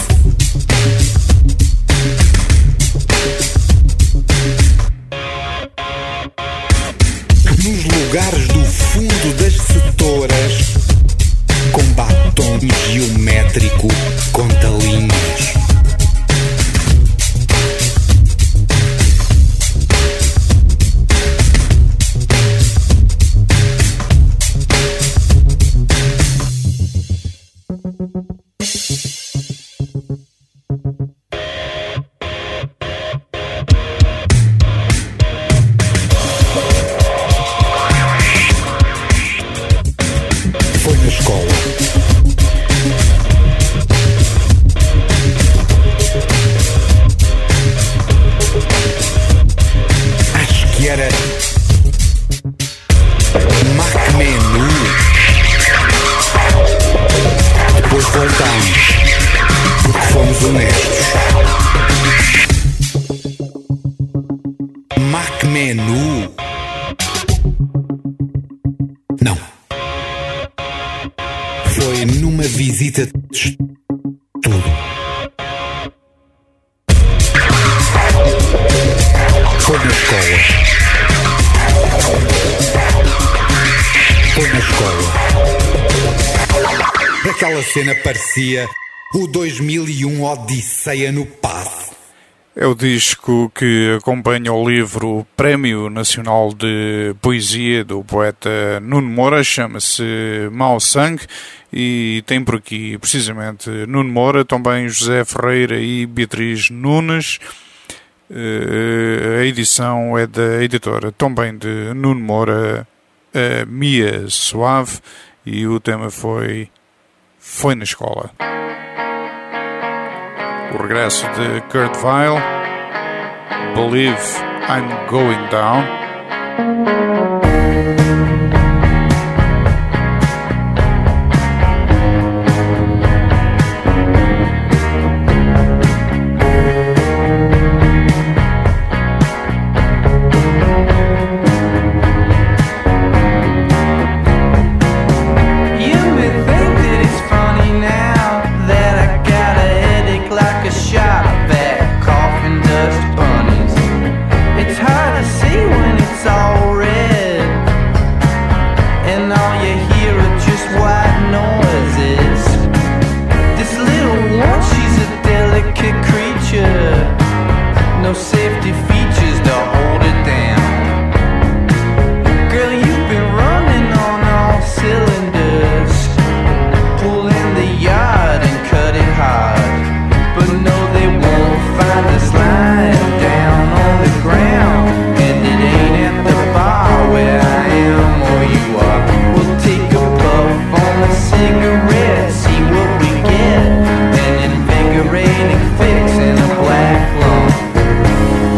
Nos lugares do fundo das setoras, com batom geométrico com talinhas. era Mac Menu. Depois voltámos, porque fomos honestos. Mac Menu. Não. Foi numa visita de estudo. Foi na escola. Foi na escola. Aquela cena parecia o dois mil e um Odisseia no Passo. É o disco que acompanha o livro Prémio Nacional de Poesia do poeta Nuno Moura, chama-se Mau Sangue, e tem por aqui precisamente Nuno Moura, também José Ferreira e Beatriz Nunes. A edição é da editora também de Nuno Moura, a Mia Suave, e o tema foi Foi na Escola. O regresso de Kurt Weill, Believe I'm Going Down. No safety features to hold it down. Girl, you've been running on all cylinders, pulling the yard and cut it hard. But no, they won't find us lying down on the ground, and it ain't at the bar where I am or you are. We'll take a puff on a cigarette, see what we get, an invigorating fix in a black lung.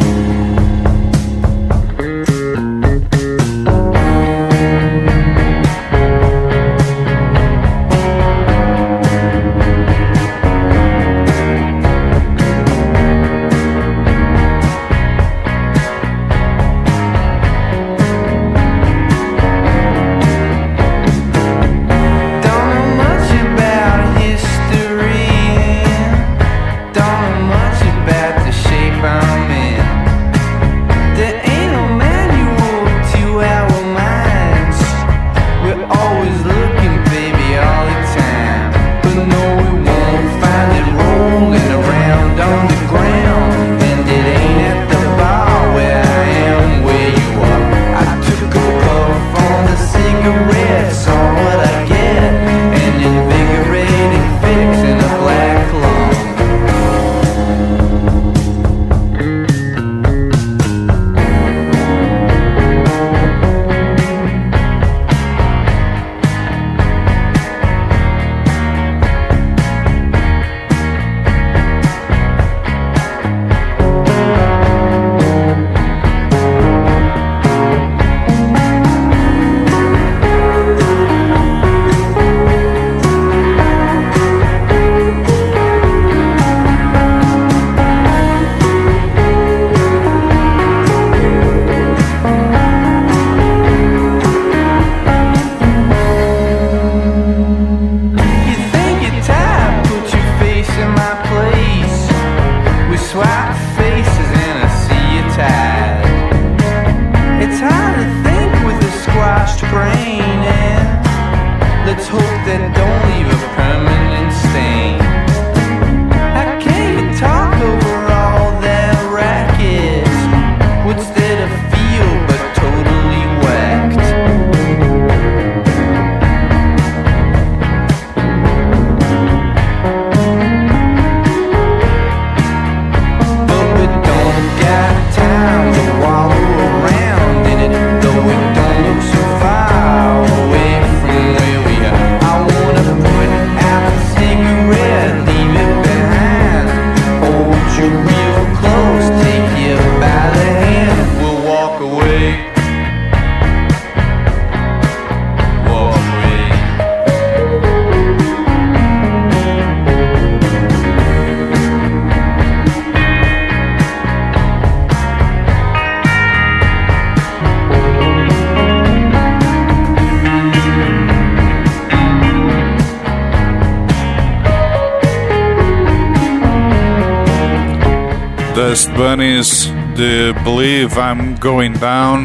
Dust Bunnies de Believe I'm Going Down,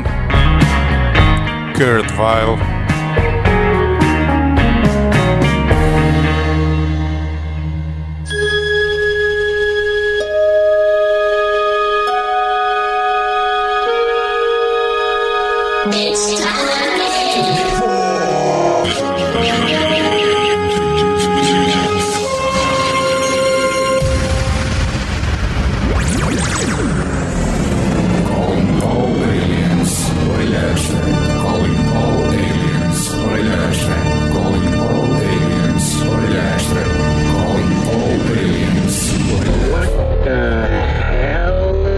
Kurt Vile. It's time.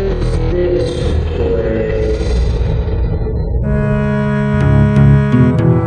Thank you.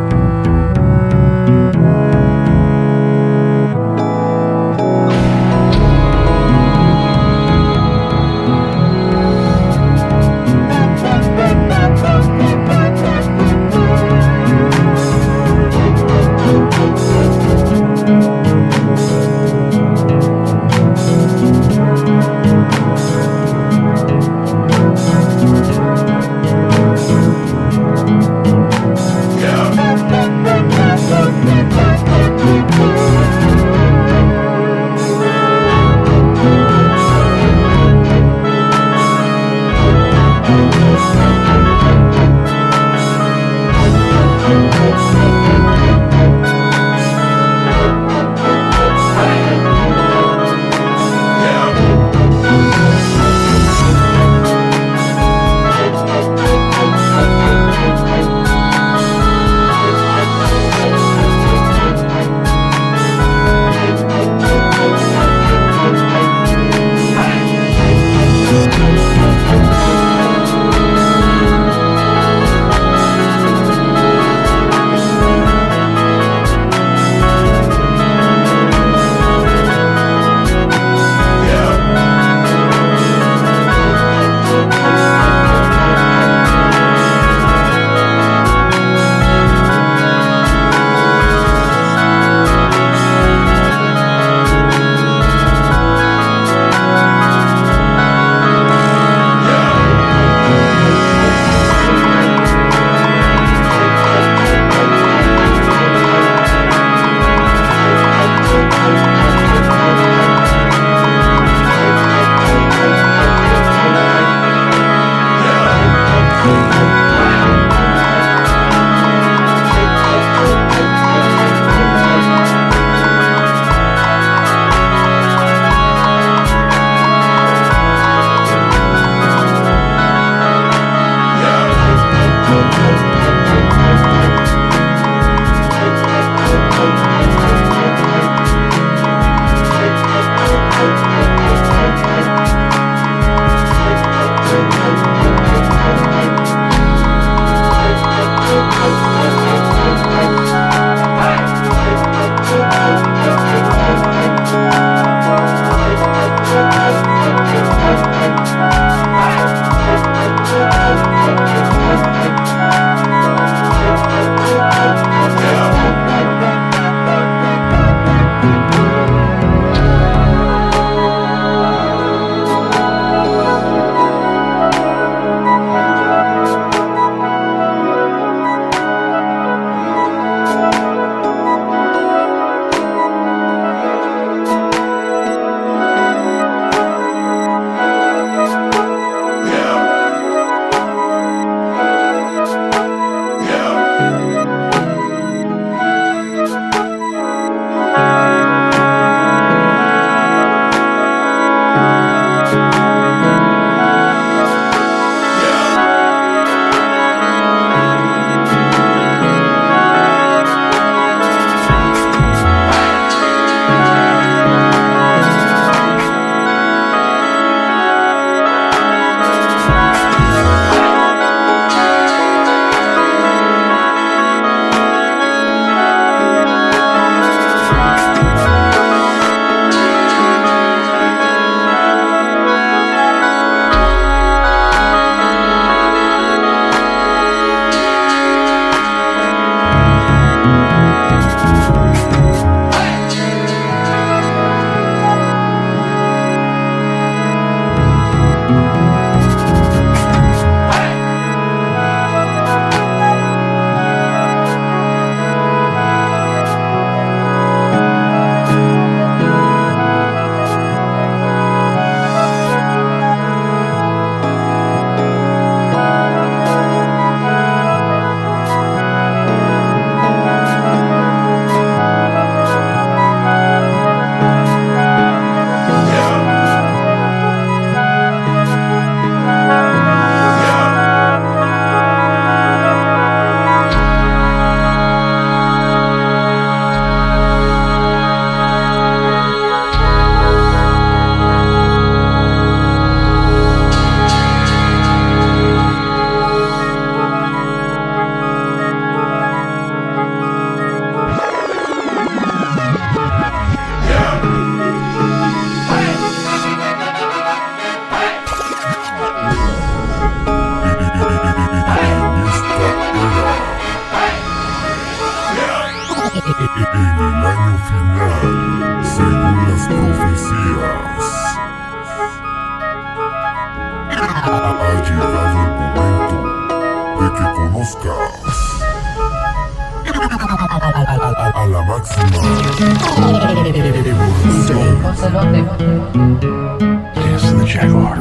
Ha llegado el momento de que conozcas a la máxima evolución. Es the Jaguar.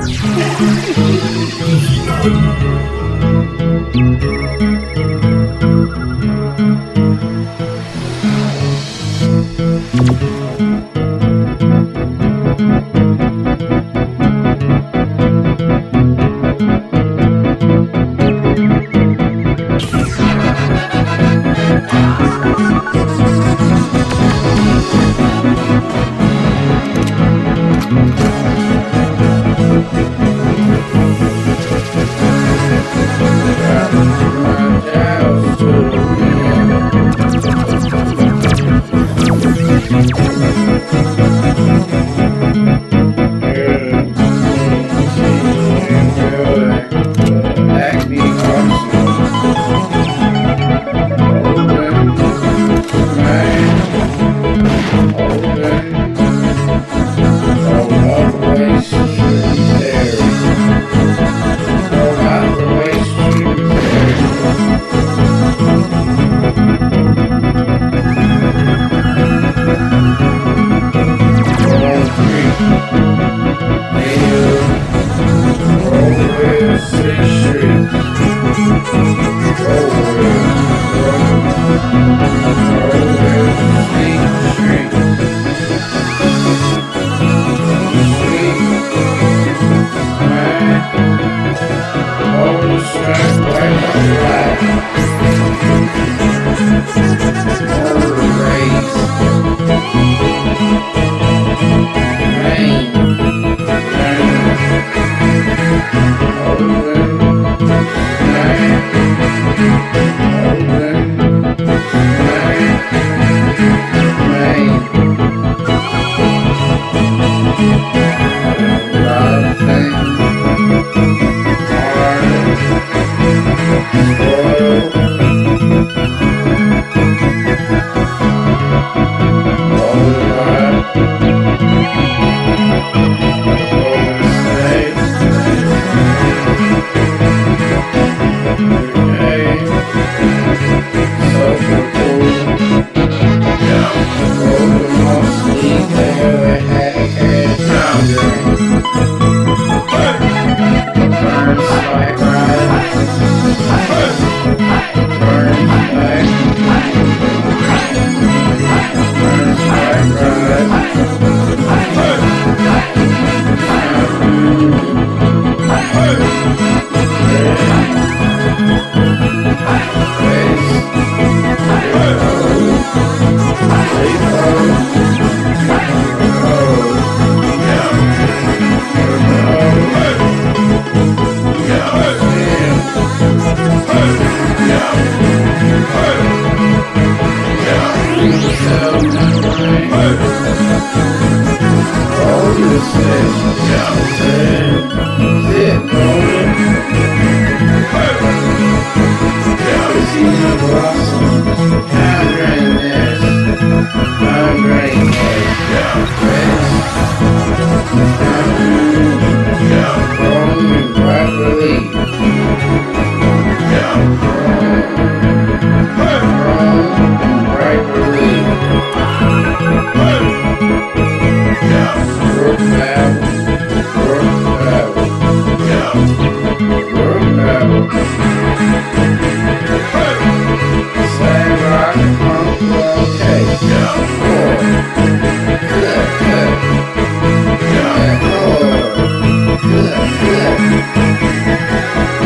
Yeah.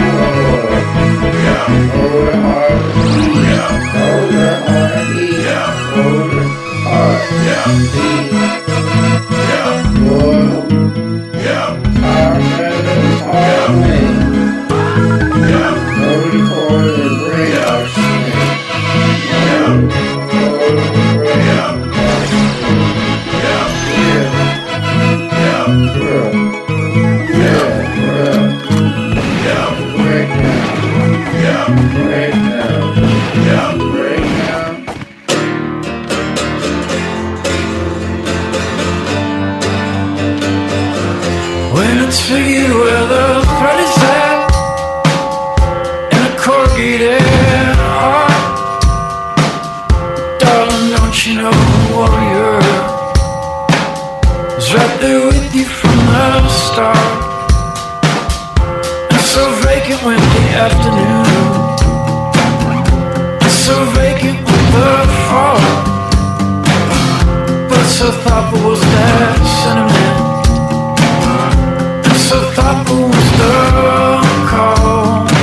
so vacant when the afternoon, so vacant with the fall, but so thoughtful was that sentiment, so thoughtful was the call.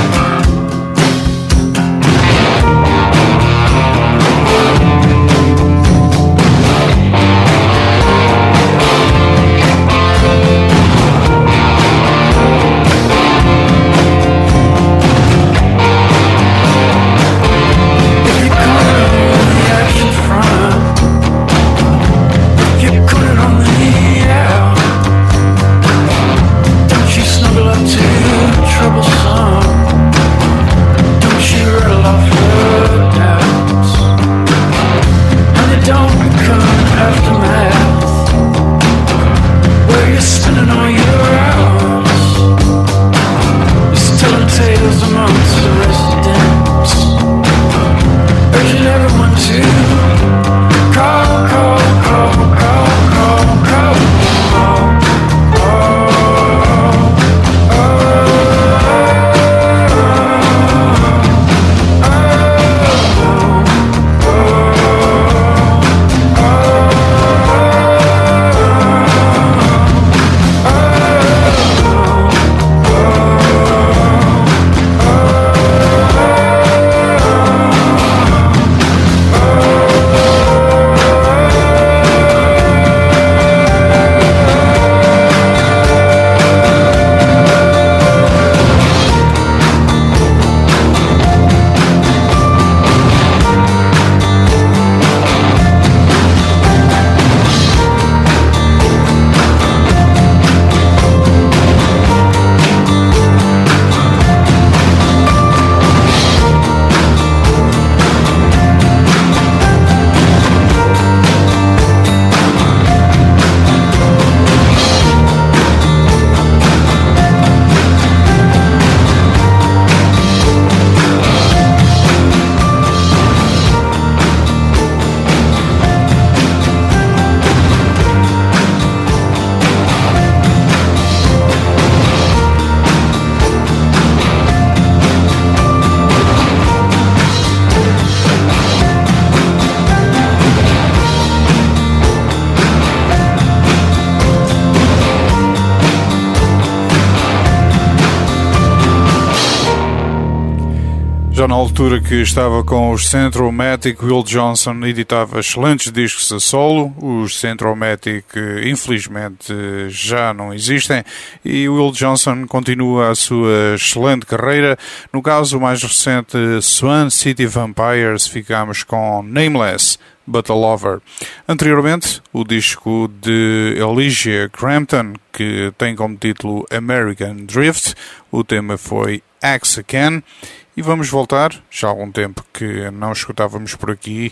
Já na altura que estava com os Centromatic, Will Johnson editava excelentes discos a solo. Os Centromatic, infelizmente, já não existem e Will Johnson continua a sua excelente carreira. No caso mais recente, Swan City Vampires, ficamos com Nameless But a Lover. Anteriormente, o disco de Elijah Crampton, que tem como título American Drift. O tema foi Axe Again. E vamos voltar, já há algum tempo que não escutávamos por aqui,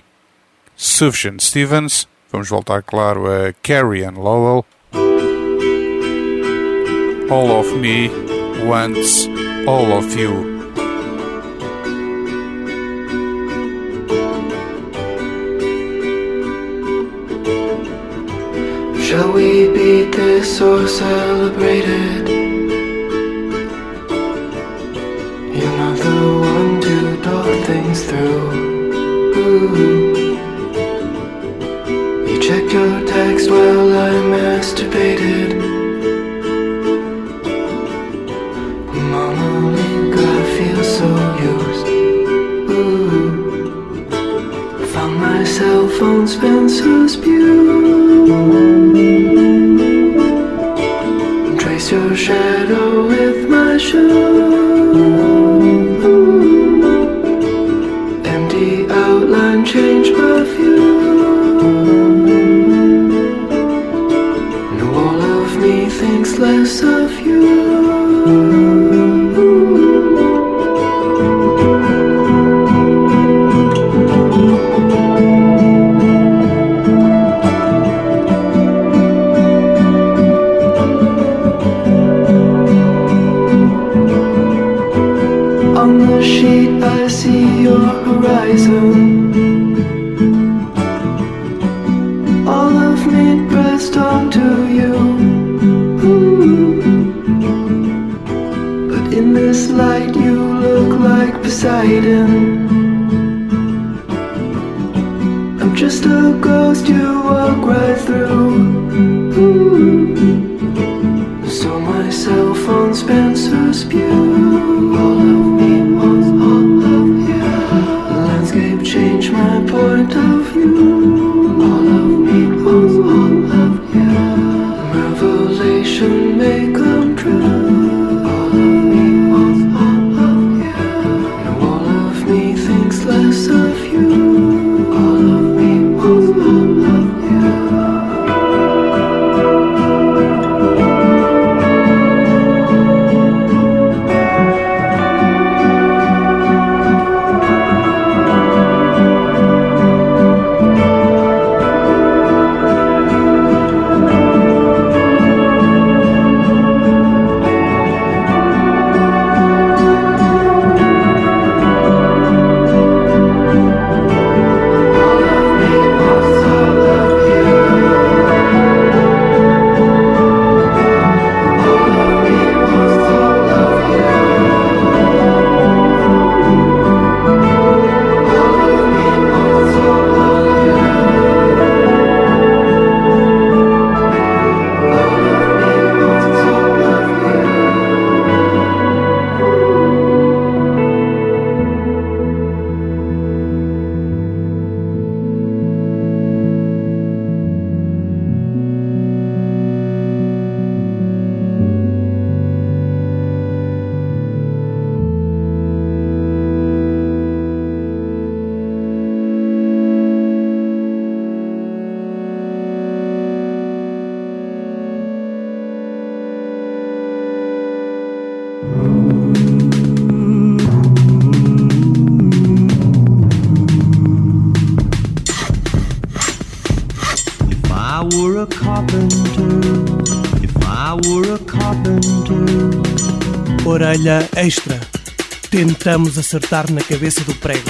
Sufjan Stevens. Vamos voltar, claro, a Carrie Ann Lowell. All of Me Wants All of You. Shall we beat this or celebrate it? You're not the one to talk things through. Ooh. You checked your text while I masturbated. Mama Link, I feel so used. Ooh. Found myself on Spencer's Pew. Trace your shadow with my shoe. Empty outline, change my view. No, all of me thinks less of you. All of me pressed onto you. Ooh. But in the this light, you look like Poseidon. I'm just a ghost you walk right through. Ooh. Saw myself on Spencer's pew. All of me was all of you. The landscape changed my point of view. All of me was all of you. Revelation may come true. All of me was all of you. Now all of me thinks less of you. All of me was all of you. Orelha extra. Tentamos acertar na cabeça do prego.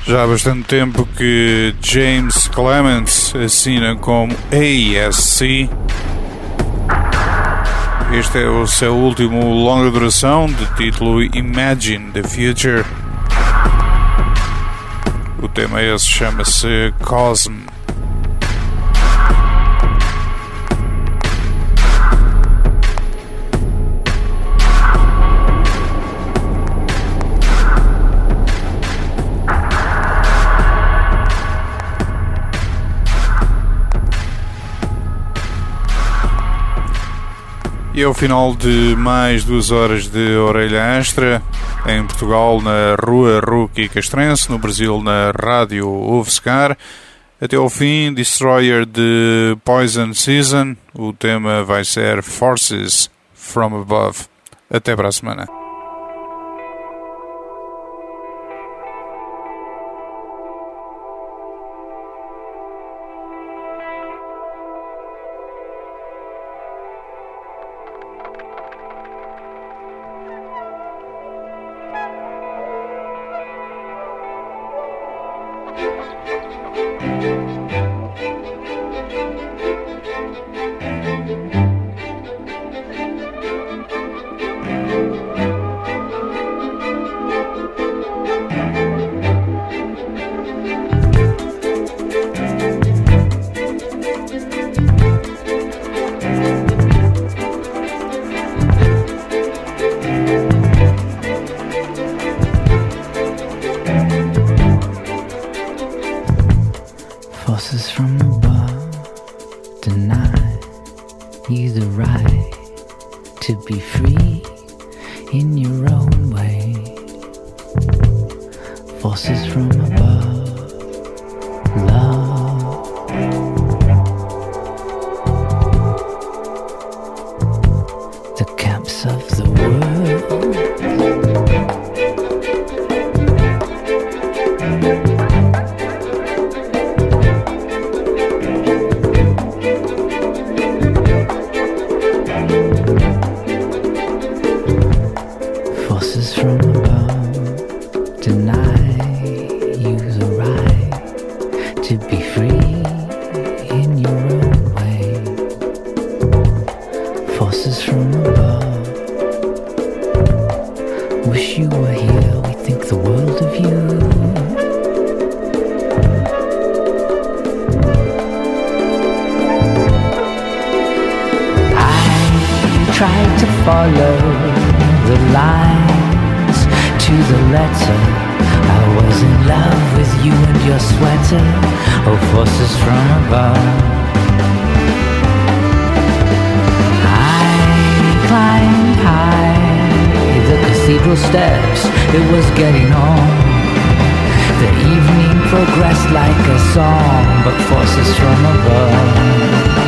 Já há bastante tempo que James Clements assina como A S C. Este é o seu último longa duração, de título Imagine the Future. O tema esse chama-se Cosm. E ao final de mais duas horas de orelha extra, em Portugal na Rua Rookie Castrense, no Brasil na Rádio UFSCar, até ao fim, Destroyer de Poison Season, o tema vai ser Forces from Above. Até para a semana. Forces from above deny you the right to be free in your own way. Forces from above, love. The camps of the world. Forces from above deny you the right to be free in your own way. Forces from above wish you were here, we think the world of you. I tried to follow the lines to the letter. I was in love with you and your sweater. Oh, forces from above. I climbed high the cathedral steps. It was getting on. The evening progressed like a song, but forces from above.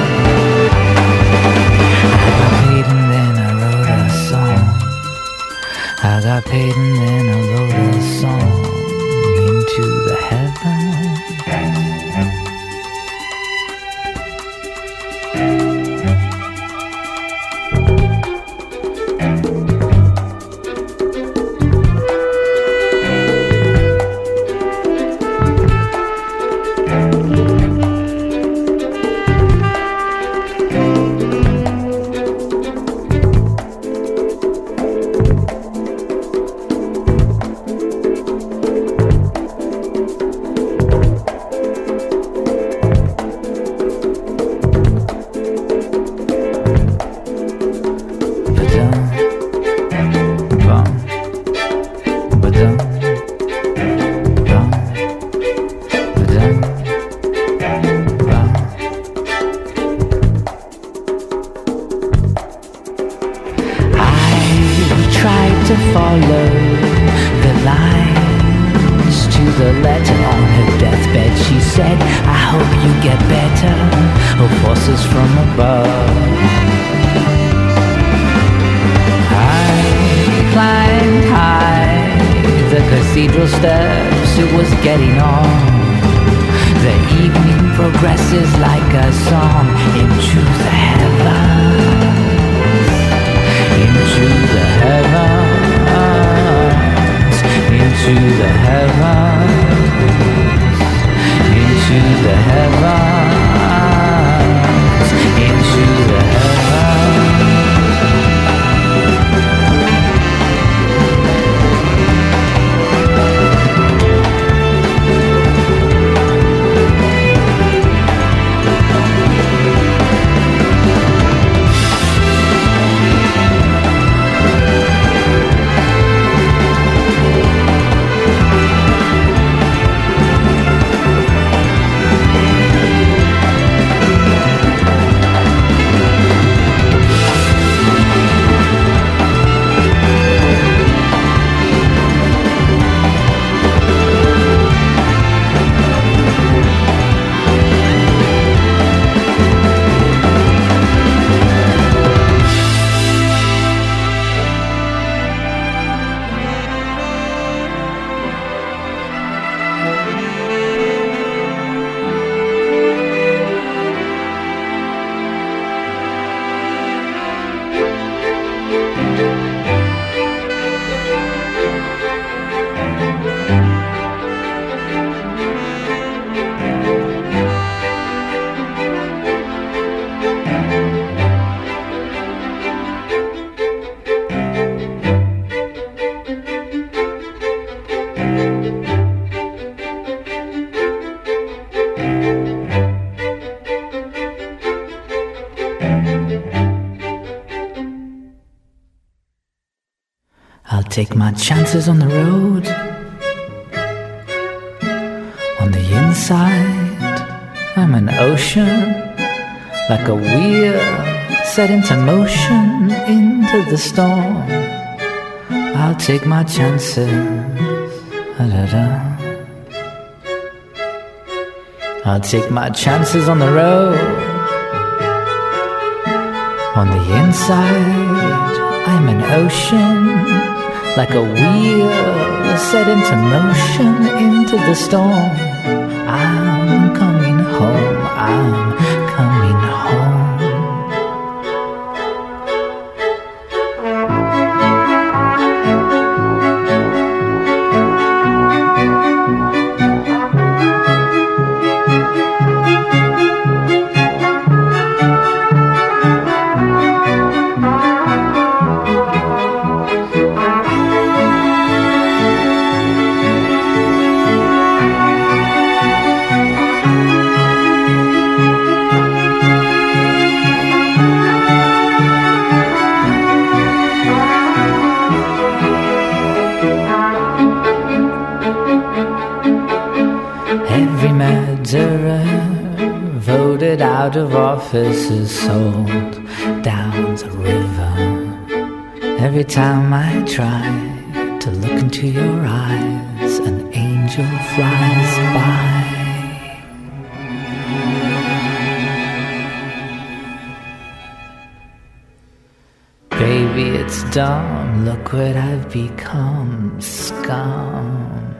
I got paid and then I wrote a song into the heavens. Into into the heavens, into the heavens, into the heavens. I'll take my chances on the road. On the inside, I'm an ocean, like a wheel set into motion into the storm. I'll take my chances. Da-da-da. I'll take my chances on the road. On the inside, I'm an ocean, like a wheel set into motion into the storm. I'm coming home, I'm coming home. Out of office is sold down the river. Every time I try to look into your eyes, an angel flies by. Baby, it's dumb, look what I've become, scum.